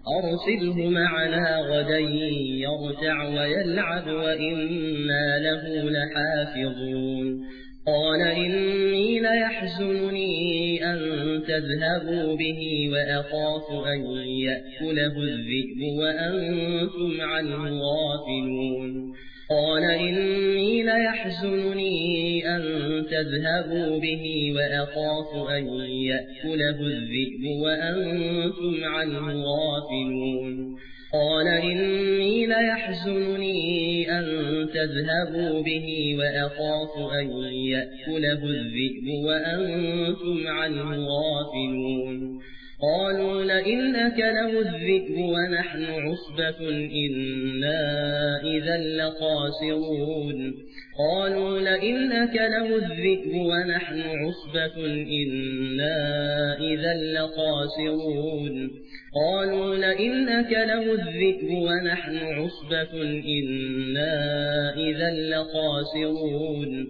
أرسله معنا غدا يرتع ويلعب وإنا له لحافظون قال إني ليحزنني أن تذهبوا به وأخاف أن يأكله الذئب وأنتم عنه غافلون قال إني ليحزنني أن تذهبوا به وأخاف أن يأكله الذئب وأنتم عنه غافلون قال إني ليحزنني أن تذهبوا به وأخاف أن يأكله الذئب وأنتم عنه غافلون قالوا لئن أكله الذئب ونحن عصبة إنا إذا لخاسرون قالوا لئن أكله الذئب ونحن عصبة إنا إذا لخاسرون قالوا لئن أكله الذئب ونحن عصبة إنا إذا لخاسرون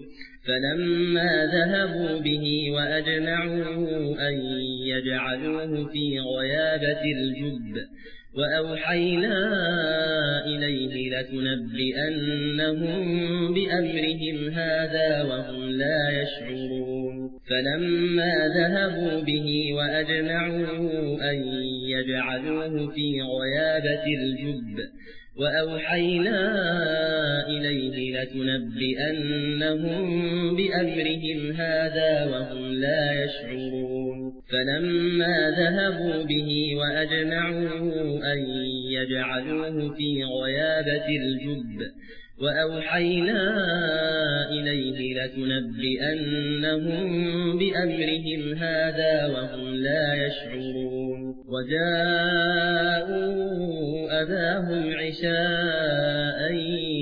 فلما ذهبوا به وأجمعوا أن يجعلوه في غيابة الجب وأوحينا إليه لتنبئنهم بأمرهم هذا وهم لا يشعرون فلما ذهبوا به وأجمعوا أن يجعلوه في غيابة الجب وأوحينا إليه لتنبئنهم بأمرهم هذا وهم لا يشعرون فلما ذهبوا به وأجمعوا أن يجعلوه في غيابة الجب وأوحينا إليه لتنبئنهم بأمرهم هذا وهم لا يشعرون وجاءوا أباهم عشاء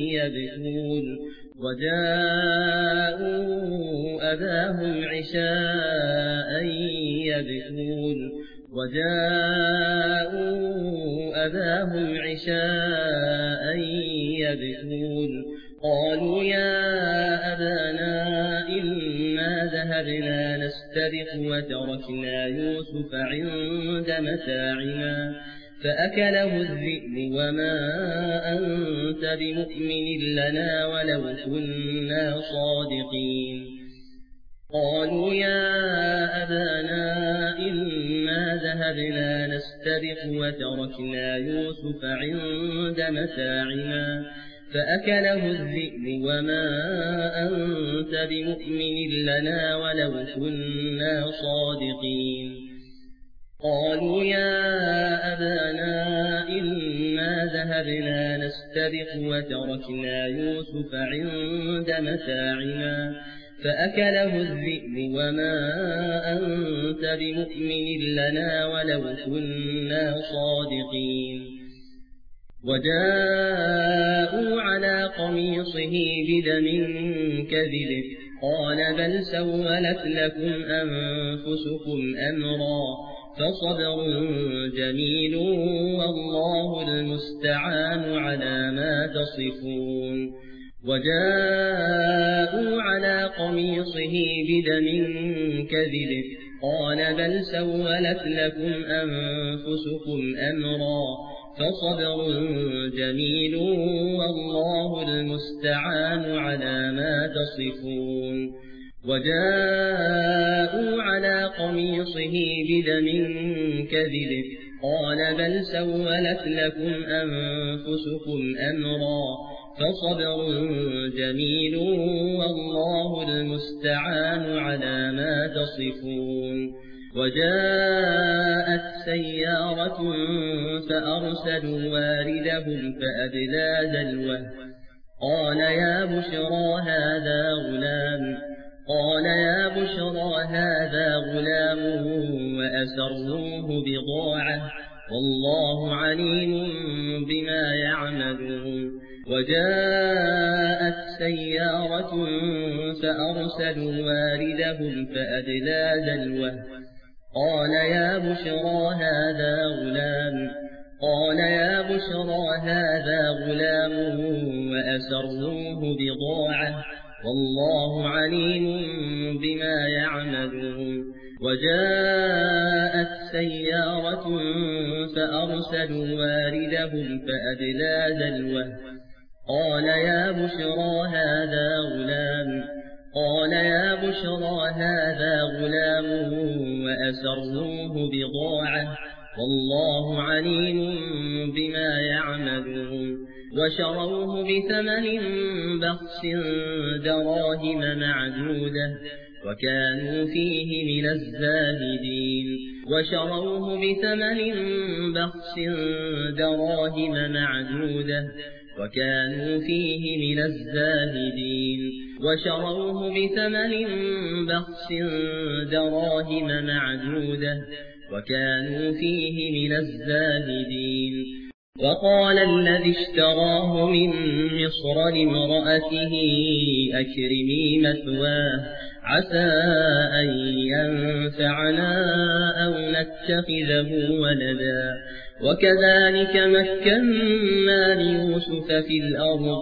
يبكون قالوا يا أبانا إنا ذهبنا نستبق وتركنا يوسف عند متاعنا فأكله الذئب وما أنت بمؤمن لنا ولو كنا صادقين قالوا يا أبانا إنا ذهبنا نستبق وتركنا يوسف عند متاعنا فأكله الذئب وما أنت بمؤمن لنا ولو كنا صادقين قالوا يا أبانا إنا ذهبنا نستبق وتركنا يوسف عند متاعنا فأكله الذئب وما أنت بمؤمن لنا ولو كنا صادقين وجاءوا على قميصه بدم كذب قال بل سولت لكم أنفسكم أمرا فصبر جميل والله المستعان على ما تصفون. وجاءوا على قميصه بدم كذب قال بل سولت لكم أنفسكم أمرا فصبر جميل والله المستعان على ما تصفون. وجاءوا على قميصه بدم كذب قال بل سولت لكم أنفسكم أمرا فصبر جميل والله المستعان على ما تصفون. وجاءت سيارة فأرسلوا واردهم فأدلى دلوه قال يا بشرى هذا غلام وأسروه بضاعة والله عليم بما يعملون. وجاءت سيارة فأرسلوا واردهم فأدلى دلوه قال يا بشرى هذا غلام وأسروه بضاعة والله عليم بما يعملون. وجاءت سيارة فأرسلوا واردهم فأدلى دلوه قال يا بشرى هذا غلام وأسروه بضاعة والله عليم بما يعملون. وشروه بثمن بخس دراهم معدودة وكانوا فيه من الزاهدين. وقال الذي اشتراه من مصر لامرأته أكرمي مثواه عسى أن ينفعنا أو نتخذه ولدا. وكذلك مكنا ليوسف في الأرض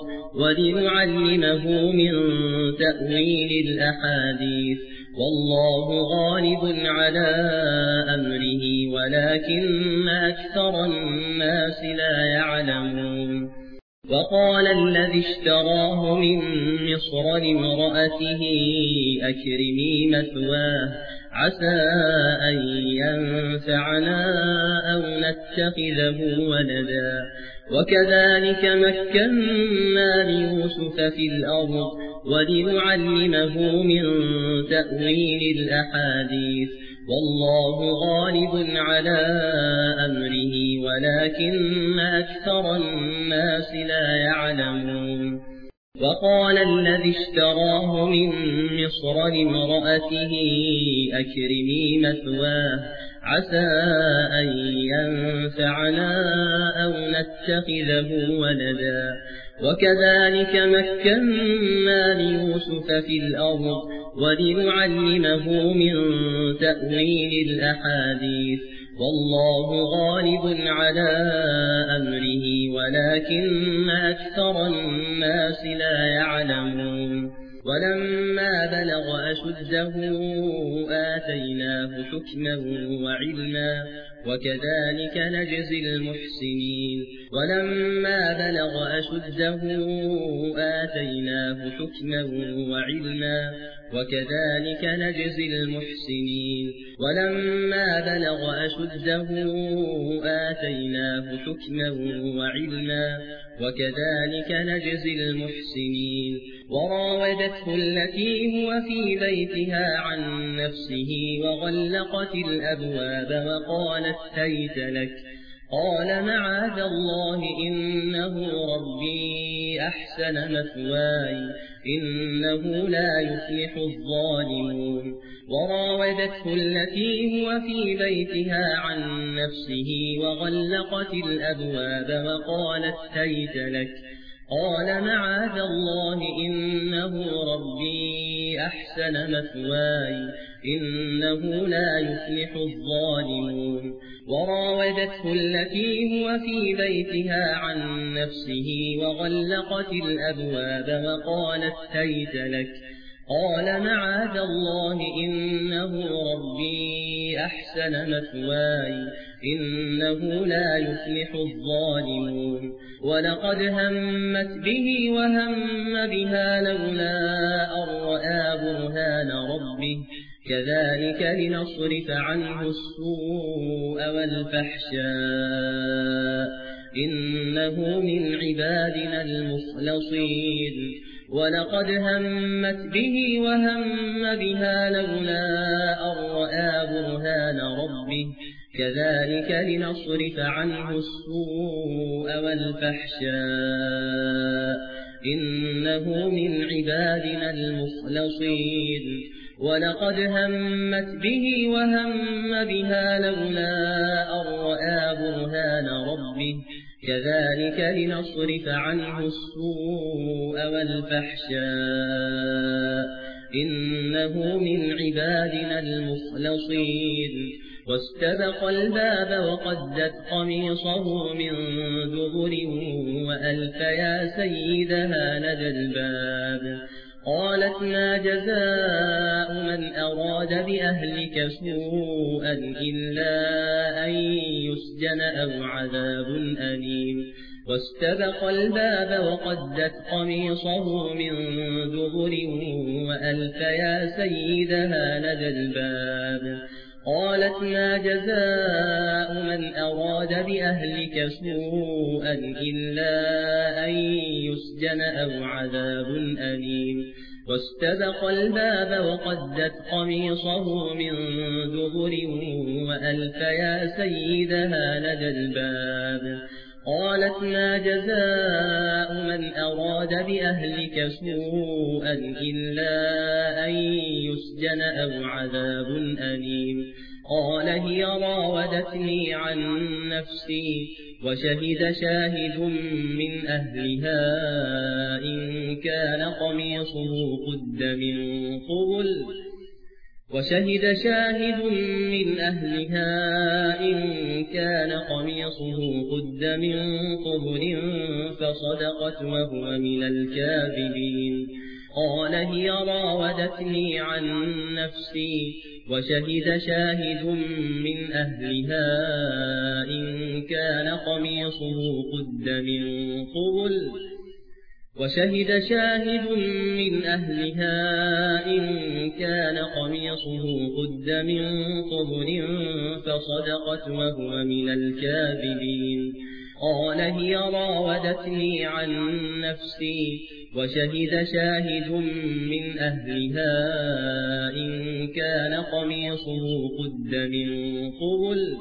ولنعلمه من تأويل الأحاديث والله غالب على أمره ولكن أكثر الناس لا يعلمون. وقال الذي اشتراه من مصر لامرأته أكرمي مثواه عسى أن ينفعنا أو نتخذه ولدا. وكذلك مكنا ليوسف في الأرض ولنعلمه من تأويل الأحاديث والله غالب على أمره ولكن أكثر الناس لا يعلمون. وقال الذي اشتراه من مصر لامرأته أكرمي مثواه عسى أن ينفعنا أو نتخذه ولدا. وكذلك مكنا ليوسف في الأرض ولنعلمه من تأويل الأحاديث والله غالب على أمره ولكن أكثر الناس لا يعلمون. ولما بلغ أشده آتيناه حكما وعلما وكذلك نجزي المحسنين. ولما بلغ أشده آتيناه حكما وعلما وكذلك نجزي المحسنين. وراودته التي هو في بيتها عن نفسه وغلقت الأبواب وقالت هيت لك قال معاذ الله إنه ربي أحسن مثواي إنه لا يفلح الظالمون. وراودته التي هو في بيتها عن نفسه وغلقت الأبواب وقالت هيت لك قال معاذ الله إنه ربي أحسن مثواي إنه لا يفلح الظالمون وراودته التي هو في بيتها عن نفسه وغلقت الأبواب وقالت هيت لك قال معاذ الله إنه ربي أحسن مثواي إنه لا يفلح الظالمون ولقد همت به وهم بها لولا أن رأى برهان ربه كذلك لنصرف عنه السوء والفحشاء إنه من عبادنا المخلصين ولقد همت به وهم بها لولا أن رأى برهان ربه كذلك لنصرف عنه السوء والفحشاء إنه من عبادنا المخلصين ولقد همت به وهم بها لولا أن رأى برهان ربه كذلك لنصرف عنه السوء والفحشاء إنه من عبادنا المخلصين واستبق الباب وقدت قميصه من دبر وألف يا سيدها لدى الباب قالت ما جزاء من أراد بأهلك سوءا إلا أن يسجن أو عذاب أليم واستبق الباب وقدت قميصه من دبر وألف يا سيدها لدى الباب قالت ما جزاء من أراد بأهلك سوءا إلا أن يسجن أو عذاب أليم واستبق الباب وقدت قميصه من دبر وألف يا سيدها لدى الباب قالت ما جزاء من أراد بأهلك سوءا إلا أن يسجن أو عذاب أليم قال هي راودتني عن نفسي وشهد شاهد من أهلها إن كان قميصه قد من قبل وشهد شاهد من أهلها إن كان قميصه قد من قبل فصدقت وهو من الكاذبين قال هي راودتني عن نفسي وشهد شاهد من أهلها إن كان قميصه قد من قبل وشهد شاهد من أهلها إن كان قميصه قد من قبل فصدقت وهو من الكاذبين قال هي راودتني عن نفسي وشهد شاهد من أهلها إن كان قميصه قد من قبل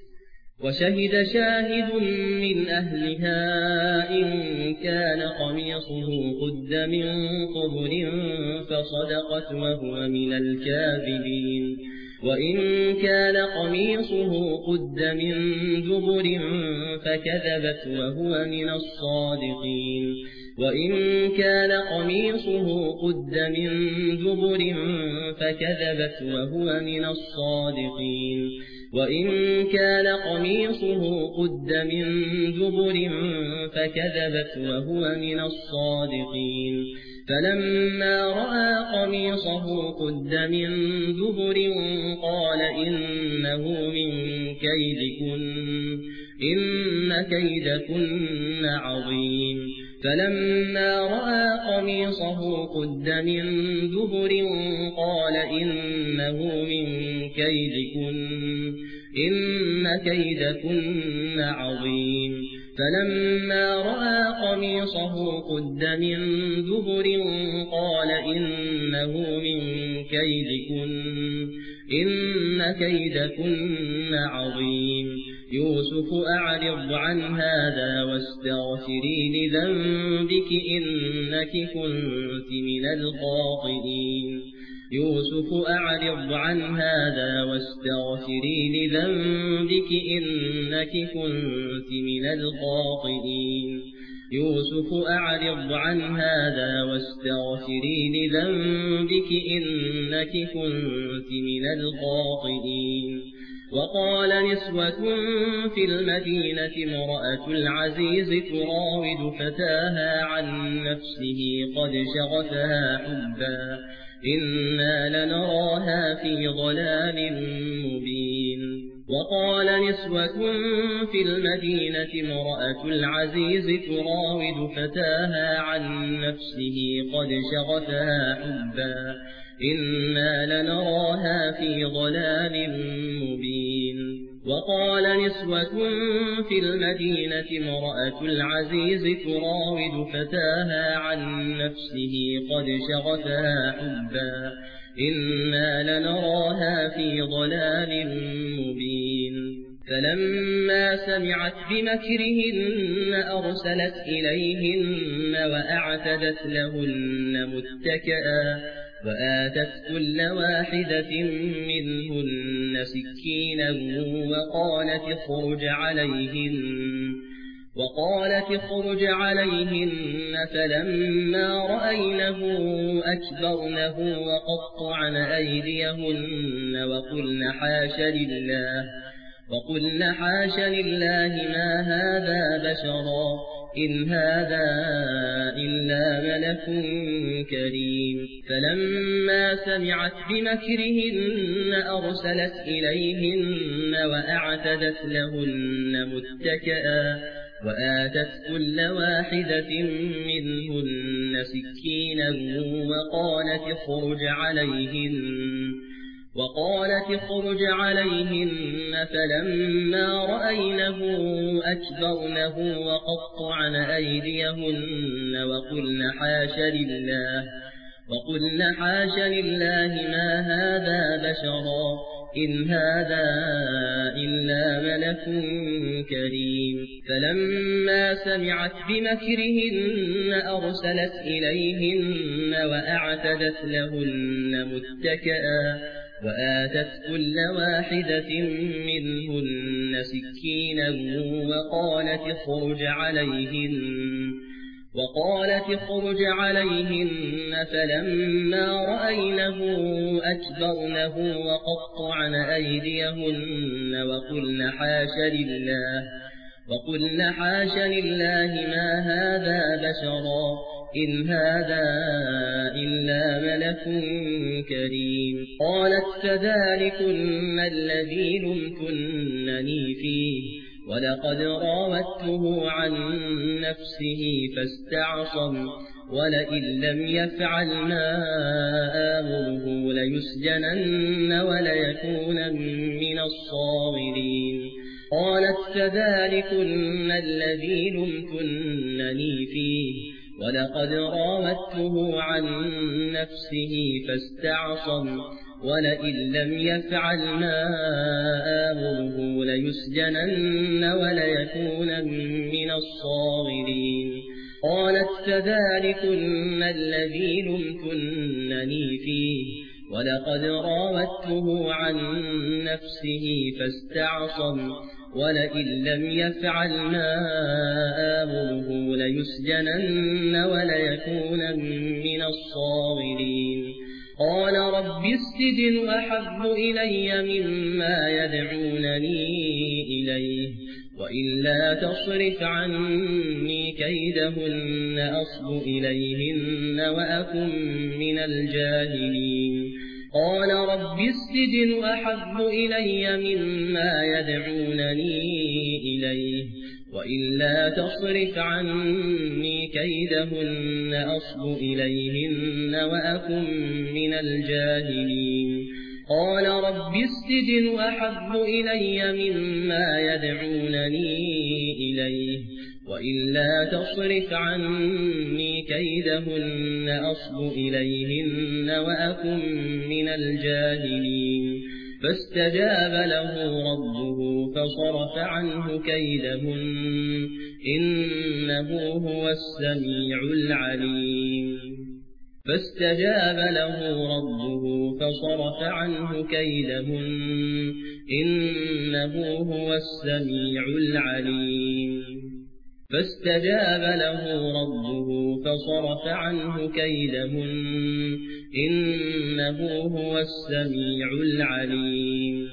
وشهد شاهد من أهلها إن كان قميصه قد من قبل فصدقت وهو من الكاذبين وإن كان قميصه قد من دبر فكذبت وهو من الصادقين وإن كان قميصه قد من دبر فكذبت وهو من الصادقين وإن كان قميصه قد من دبر فكذبت وهو من الصادقين فلما رأى قميصه قد من دبر قال إنه من كيدكن إن كيدكن عظيم فلما رأى قميصه قد من دبر قال إنه من كيدكن إن كيدكن عظيم فلما رأى قميصه قد من دبر قال إنه من كيدكن إن كيدكن عظيم يوسف أعرض عن هذا واستغفري لذنبك إنك كنت من الخاطئين يوسف أعرض عن هذا واستغفري لذنبك إنك كنت من الخاطئين يوسف أعرض عن هذا واستغفري لذنبك إنك كنت من الخاطئين. وقال نسوة في المدينة امرأة العزيز تراود فتاها عن نفسه قد شغفها حبا إنا لنراها في ضلال مبين. وقال نسوة في المدينة امرأة العزيز تراود فتاها عن نفسه قد شغفها حبا إنا لنراها في ضلال مبين. وقال نسوة في المدينة امرأة العزيز تراود فتاها عن نفسه قد شغفها حبا إنا لنراها في ضلال مبين. فلما سمعت بمكرهن أرسلت إليهن وأعتدت لهن متكئا وآتت كل واحدة منهن سكينا وقالت اخرج عليهن فلما رأينه أكبرنه وقطعن أيديهن وقلن حاش لله ما هذا بشرا إن هذا إلا ملك كريم. فلما سمعت بمكرهن أرسلت إليهن وأعتدت لهن متكئا وآتت كل واحدة منهن سكينا وقالت اخرج عليهن فلما رأينه أكبرنه وقطعن أيديهن وقلن حاش لله ما هذا بشرا إن هذا إلا ملك كريم. فلما سمعت بمكرهن أرسلت إليهن وأعتدت لهن متكئا وآتت كل واحدة منهن سكينا وقالت اخرج عليهن فلما رأينه أكبرنه وقطعن أيديهن وقلن حاش لله ما هذا بشرا إن هذا إلا ملك كريم. قالت فذلكن الذي لمتنني فيه ولقد راودته عن نفسه فاستعصم ولئن لم يفعل ما آمره ليسجنن وليكون من الصاغرين. قالت فذلكن الذي لمتنني فيه ولقد راودته عن نفسه فاستعصم ولئن لم يفعل ما آمره ليسجنن وليكون من الصاغرين. قالت فذلكن الذي لمتنني فيه ولقد راودته عن نفسه فاستعصم ولئن لم يفعل ما آمره ليسجنن وليكون من الصاغرين. قال رب السجن أحب إلي مما يدعونني إليه وإلا تصرف عني كيدهن أصب إليهن وأكن من الجاهلين. قال رب السجن أحب إلي مما يدعونني إليه وإلا تصرف عني كيدهن أصب إليهن وأكن من الجاهلين. قال رب السجن أحب إلي مما يدعونني إليه وإلا تصرف عني كيدهن أصب إليهن وأكن من الجاهلين. فاستجاب له ربه فصرف عنه كيدهن إنه هو السميع العليم. فاستجاب له ربه فصرف عنه كيدهن إنه هو السميع العليم. فاستجاب له ربه فصرف عنه كيدهن إنه هو السميع العليم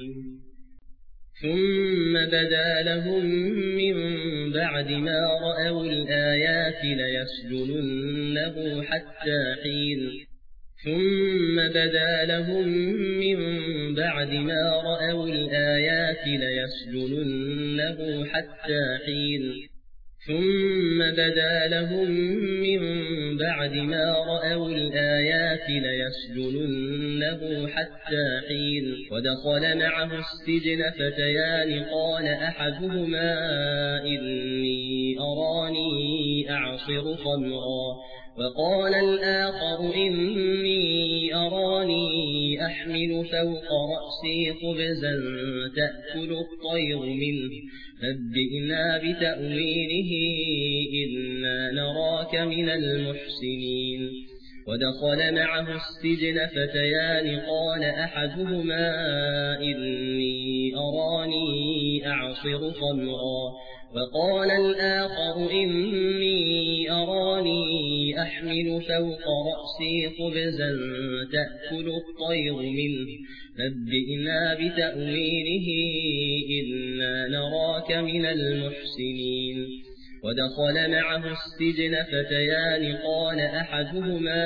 ثم بدا لهم من بعد ما رأوا الآيات ليسجننه حتى حين ثم بدا لهم من بعد ما رأوا الآيات ليسجننه حتى حين ثم بدا لهم من بعد ما رأوا الآيات ليسجننه حتى حين ودخل معه السجن فتيان قال أحدهما إني أراني أعصر خمرا وقال الآخر إني أراني أحمل فوق رأسي خبزا تأكل الطير منه نبئنا بتأويله إنا نراك من المحسنين ودخل معه السجن فتيان قال أحدهما إني أراني أعصر خمرا وقال الآخر إني أراني أحمل فوق رأسي خبزا تأكل الطير منه نبئنا بتأويله إنا نراك من المحسنين ودخل معه السجن فتيان قال أحدهما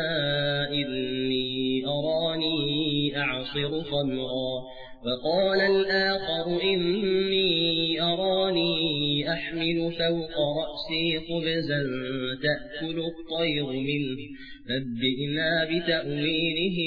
إني أراني أعصر خمرا وقال الآخر إني أراني أحمل فوق رأسي خبزا تأكل الطير منه نبئنا بتأويله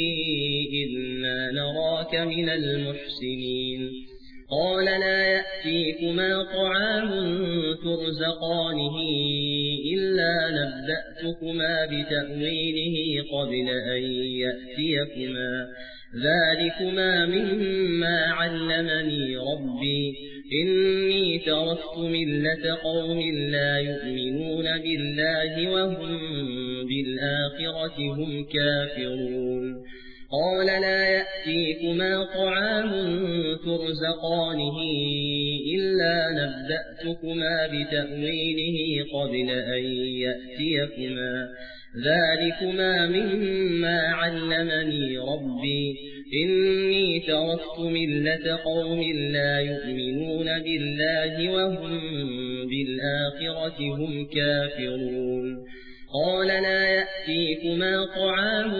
إنا نراك من المحسنين قال لا يأتيكما طعام ترزقانه إلا نبأتكما بتأويله قبل أن يأتيكما ذلكما مما علمني ربي إني تركت ملة قوم لا يؤمنون بالله وهم بالآخرة هم كافرون قال لا يأتيكما طعام ترزقانه إلا نبأتكما بتأويله قبل أن يأتيكما ذلكما مما علمني ربي إني تركت ملة قوم لا يؤمنون بالله وهم بالآخرة هم كافرون قال لا يأتيكما طعام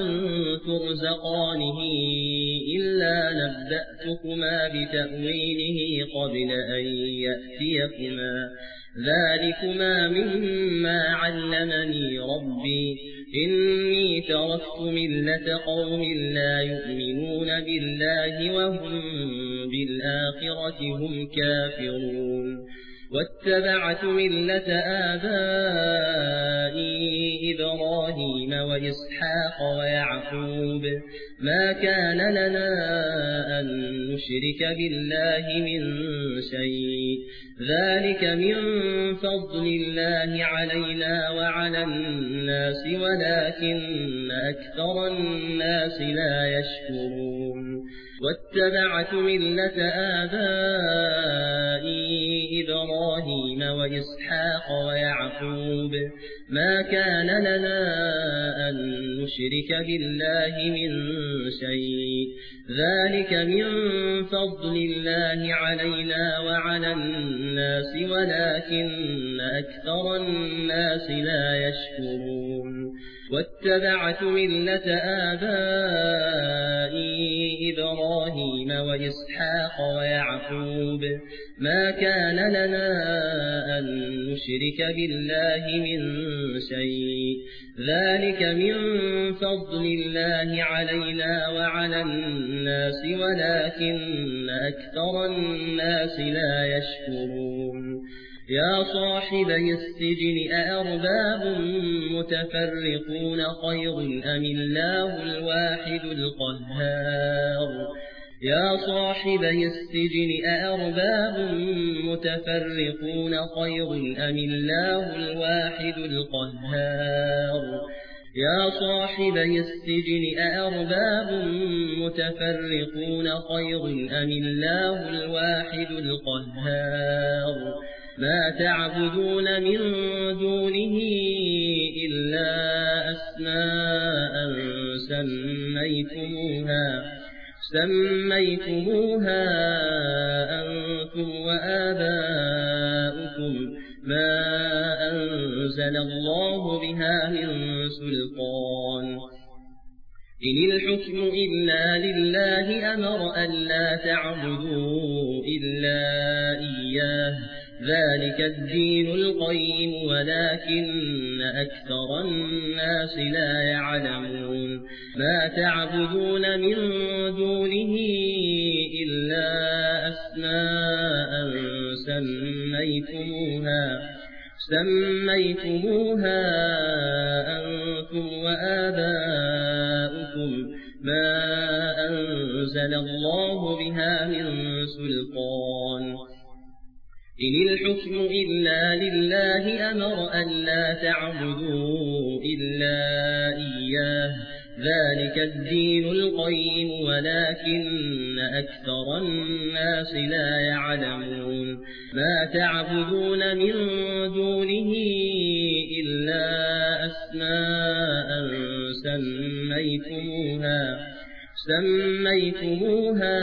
ترزقانه إلا نبأتكما بتأويله قبل أن يأتيكما ذلكما مما علمني ربي إني تركت ملة قوم لا يؤمنون بالله وهم بالآخرة هم كافرون واتبعت ملة آبائي إبراهيم وإسحاق ويعقوب ما كان لنا أن نشرك بالله من شيء ذلك من فضل الله علينا وعلى الناس ولكن أكثر الناس لا يشكرون واتبعت ملة آبائي إبراهيم وإسحاق ويعقوب ما كان لنا أن نشرك بالله من شيء ذلك من فضل الله علينا وعلى الناس ولكن أكثر الناس لا يشكرون واتبعت ملة آبائي إبراهيم وإسحاق ويعقوب ما كان لنا أن نشرك بالله من شيء ذلك من فضل الله علينا وعلى الناس ولكن أكثر الناس لا يشكرون يا صاحبي السجن أأرباب متفرقون خير أم الله الواحد القهار يا صاحبي السجن أأرباب متفرقون خير أم الله الواحد القهار يا صاحبي السجن أأرباب متفرقون خير أم الله الواحد القهار ما تعبدون من دونه إلا أسماء سميتموها أنتم وآباؤكم ما أنزل الله بها من سلطان إن الحكم إلا لله أمر ألا تعبدوا إلا إياه ذلك الدين القيم ولكن أكثر الناس لا يعلمون ما تعبدون من دونه إلا أسماء سميتموها أنتم وآباؤكم ما أنزل الله بها من سلطان إن الحكم إلا لله أمر ألا تعبدوا إلا إياه ذلك الدين القيم ولكن أكثر الناس لا يعلمون ما تعبدون من دونه إلا أسماء سميتموها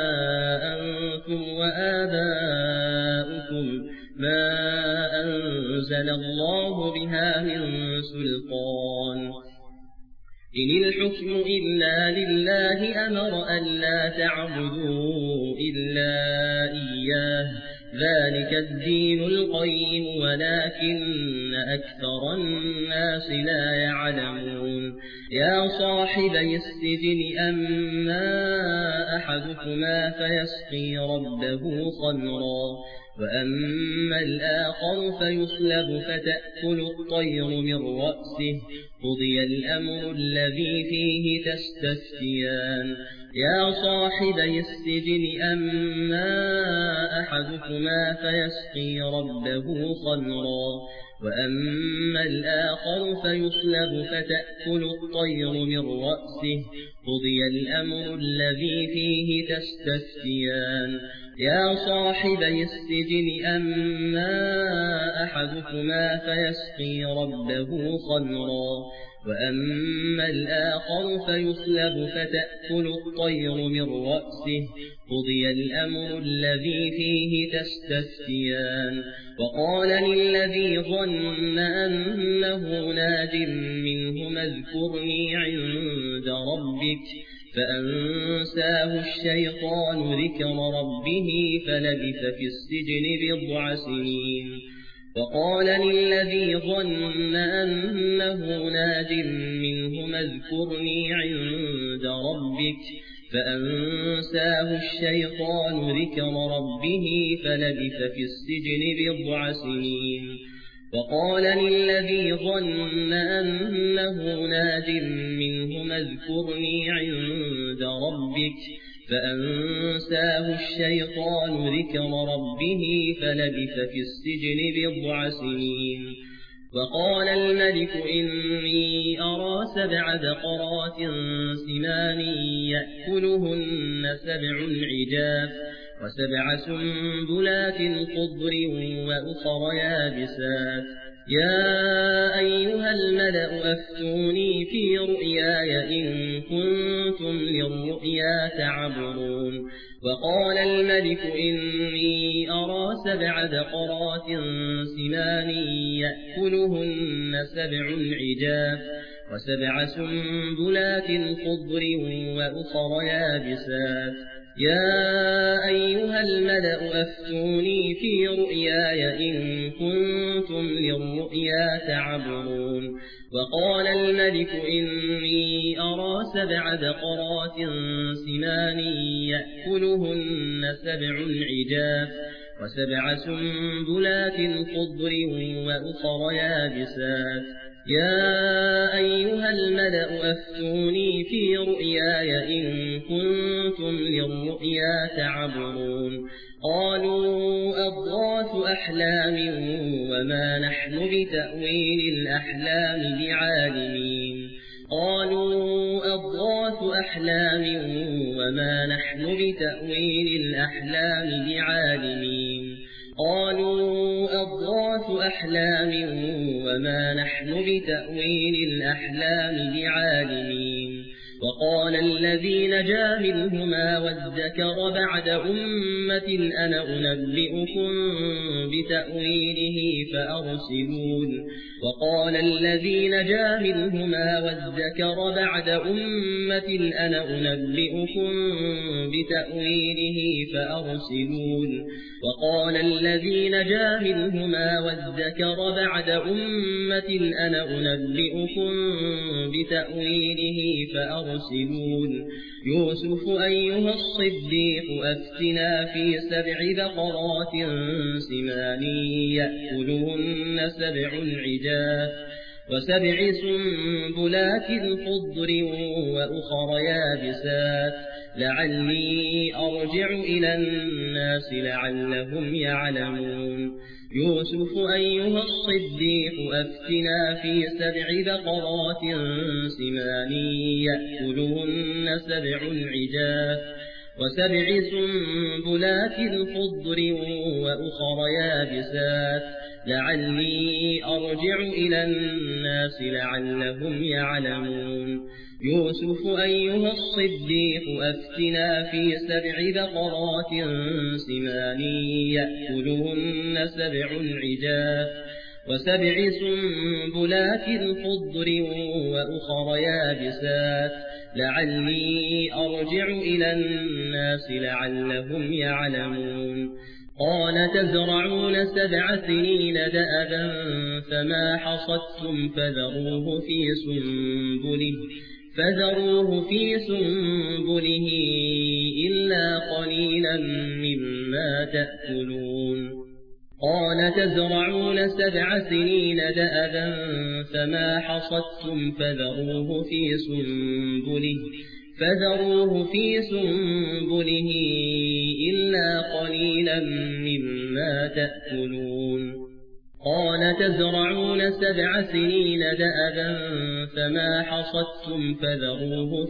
أنتم وآباؤكم ما أنزل الله بها من سلطان إن الحكم إلا لله أمر ألا تعبدوا إلا إياه ذلك الدين القيم ولكن أكثر الناس لا يعلمون يا صاحبي السجن أما أحدكما فيسقي ربه خمرا وأما الآخر فيصلب فتأكل الطير من رأسه قضي الأمر الذي فيه تستفتيان يا صاحبي السجن أما أحدكما فيسقي ربه خمرا وأما الآخر فيصلب فتأكل الطير من رأسه قضي الأمر الذي فيه تستفتيان يا صاحبي السجن أما أحدكما فيسقي ربه خمرا وأما الآخر فيصلب فتأكل الطير من رأسه قضي الأمر الذي فيه تستفتيان وقال للذي ظن أنه ناج منهما اذكرني عند ربك فأنساه الشيطان ذكر ربه فلبث في السجن بضع سنين وقال للذي ظن أنه ناج منهما اذكرني عند ربك فأنساه الشيطان ذكر ربه فلبث في السجن بضع سنين وقال للذي ظن أنه ناج منهما اذكرني عند ربك فأنساه الشيطان ذكر ربه فلبث في السجن بضع سنين وقال الملك إني أرى 7 بقرات سمان يأكلهن 7 عجاف و7 سنبلات خضر وأخر يابسات يا أيها الملأ أفتوني في رؤياي إن كنتم للرؤيا تعبرون وقال الملك إني أرى 7 بقرات سمان يأكلهن 7 عجاف و7 سنبلات خضر وأخر يابسات يا أيها الملأ أفتوني في رؤياي إن كنتم للرؤيا تعبرون وقال الملك إني أرى 7 بقرات سمان يأكلهن 7 عجاف و7 سنبلات خضر وأخر يابسات يا أيها الملأ أفتوني في رؤياي إن كنتم للرؤيا تعبرون قالوا أضغاث أحلام وما نحن بتأويل الأحلام بعالمين قالوا أضغاث أحلام وما نحن بتأويل الأحلام بعالمين قالوا أضغاث أحلام وما نحن بتأويل الأحلام بعالمين وقال الذي نجا منهما وادكر بعد أمة أنا أنبئكم بتأويله فأرسلون وقال الذي نجا منهما وادكر بعد أمة أنا أنبئكم بتأويله فأرسلون وقال الذي نجا منهما وادكر بعد أمة أنا أنبئكم بتأويله فأرسلون يوسف أيها الصديق أفتنا في 7 بقرات سمان يأكلهن 7 عجاف و7 سنبلات خضر وأخر يابسات لعلي أرجع إلى الناس لعلهم يعلمون يوسف أيها الصديق أفتنا في 7 بقرات سمان يأكلهن 7 عجاف و7 سنبلات خضر وأخر يابسات لعلي أرجع إلى الناس لعلهم يعلمون يوسف أيها الصديق أفتنا في 7 بقرات سمان يأكلهن 7 عجاف و7 سنبلات خضر وأخر يابسات لعلي أرجع إلى الناس لعلهم يعلمون قال تزرعون 7 سنين دأبا فما حصدتم فذروه في سنبله إلا قليلا مما تأكلون قال تزرعون 7 سنين دأبا فما حصدتم فذروه في سنبله إلا قليلا مما تأكلون قال تزرعون 7 سنين دأبا فما حصدتم فذروه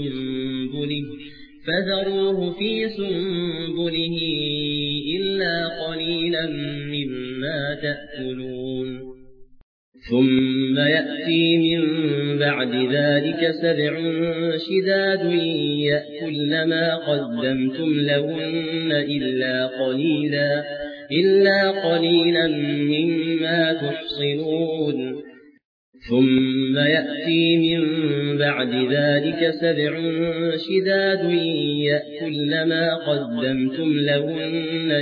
في سنبله إلا قليلا مما تأكلون ثم يأتي من بعد ذلك 7 شداد يأكلن ما قدمتم لهن إلا قليلا مما تحصنون ثم يأتي من بعد ذلك 7 شداد يأكلن ما قدمتم لهن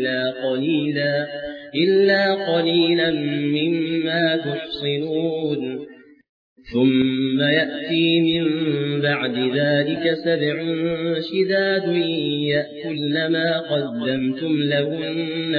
إلا قليلا مما تحصنون ثم يأتي من بعد ذلك 7 شداد يأكلن ما قدمتم لهن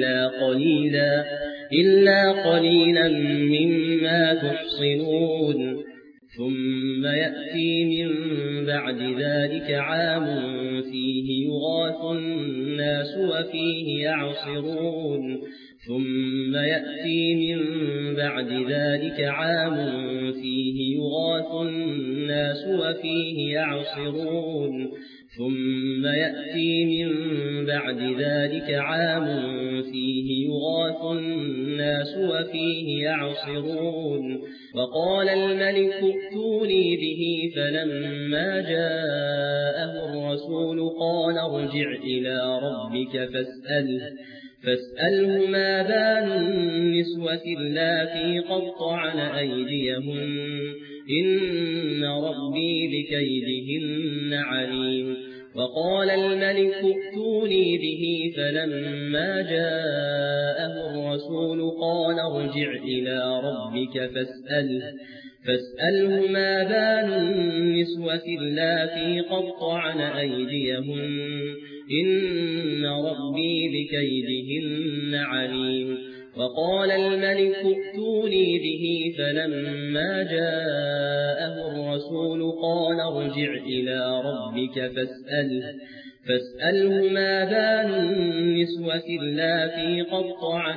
إلا قليلا مما تحصنون ثم يأتي من بعد ذلك عام فيه يغاث الناس وفيه يعصرون ثم يأتي من بعد ذلك عام فيه يغاث الناس وفيه يعصرون ثم يأتي من بعد ذلك عام فيه يغاث الناس وفيه يعصرون وقال الملك ائتوني به فلما جاءه الرسول قال ارجع إلى ربك فاسأله ما بال النسوة اللاتي قطعن أيديهن إن ربي بكيدهن عليم وقال الملك ائتوني به فلما جاءه الرسول قال ارجع إلى ربك فاسأله ما بال النسوة اللاتي قطعن أيديهن إن ربي بكيدهن عليم وقال الملك ائتوني به فلما جاءه الرسول قال ارجع إلى ربك فاسأله ما بال النسوة اللاتي قطعن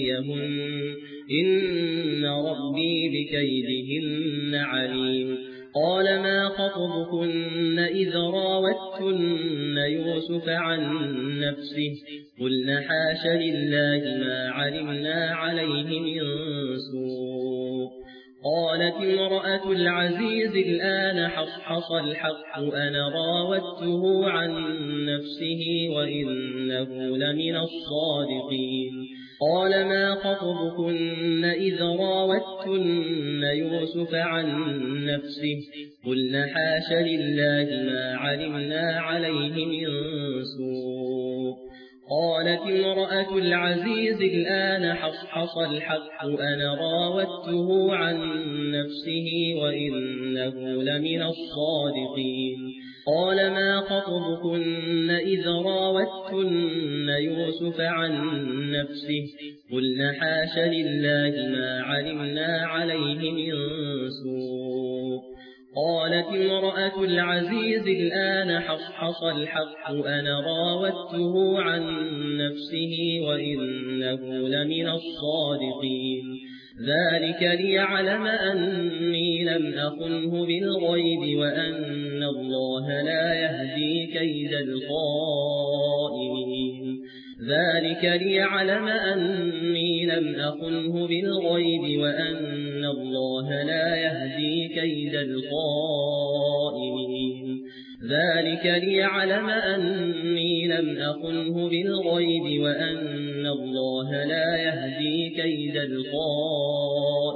أيديهن إن ربي بكيدهن عليم قال ما خطبكن إذ راوتن يوسف عن نفسه قلنا حاش لله ما علمنا عليه من سوء قالت امرأة العزيز الآن حصحص الحق أنا راودته عن نفسه وإنه لمن الصادقين قال ما خطبكن إذ راوتن يوسف عن نفسه قلنا حاش لله ما علمنا عليه من سوء قالت امرأة العزيز الآن حصحص الحق أنا راودته عن نفسه وإنه لمن الصادقين قال ما خطبكن إذ راودتن يوسف عن نفسه قلنا حاش لله ما علمنا عليه من سوء قالت امرأة العزيز الآن حصحص الحق أنا راودته عن نفسه وإنه لمن الصادقين ذلك ليعلم أني لم أخنه بالغيب وأن الله لا يهدي كيد الخائنين ذلك ليعلم أني لم أخنه بالغيب وأن الله لا يهدي كيد الخائنين ذلك ليعلم أني لم أخنه بالغيب وأن الله لا يهدي كيد الخائنين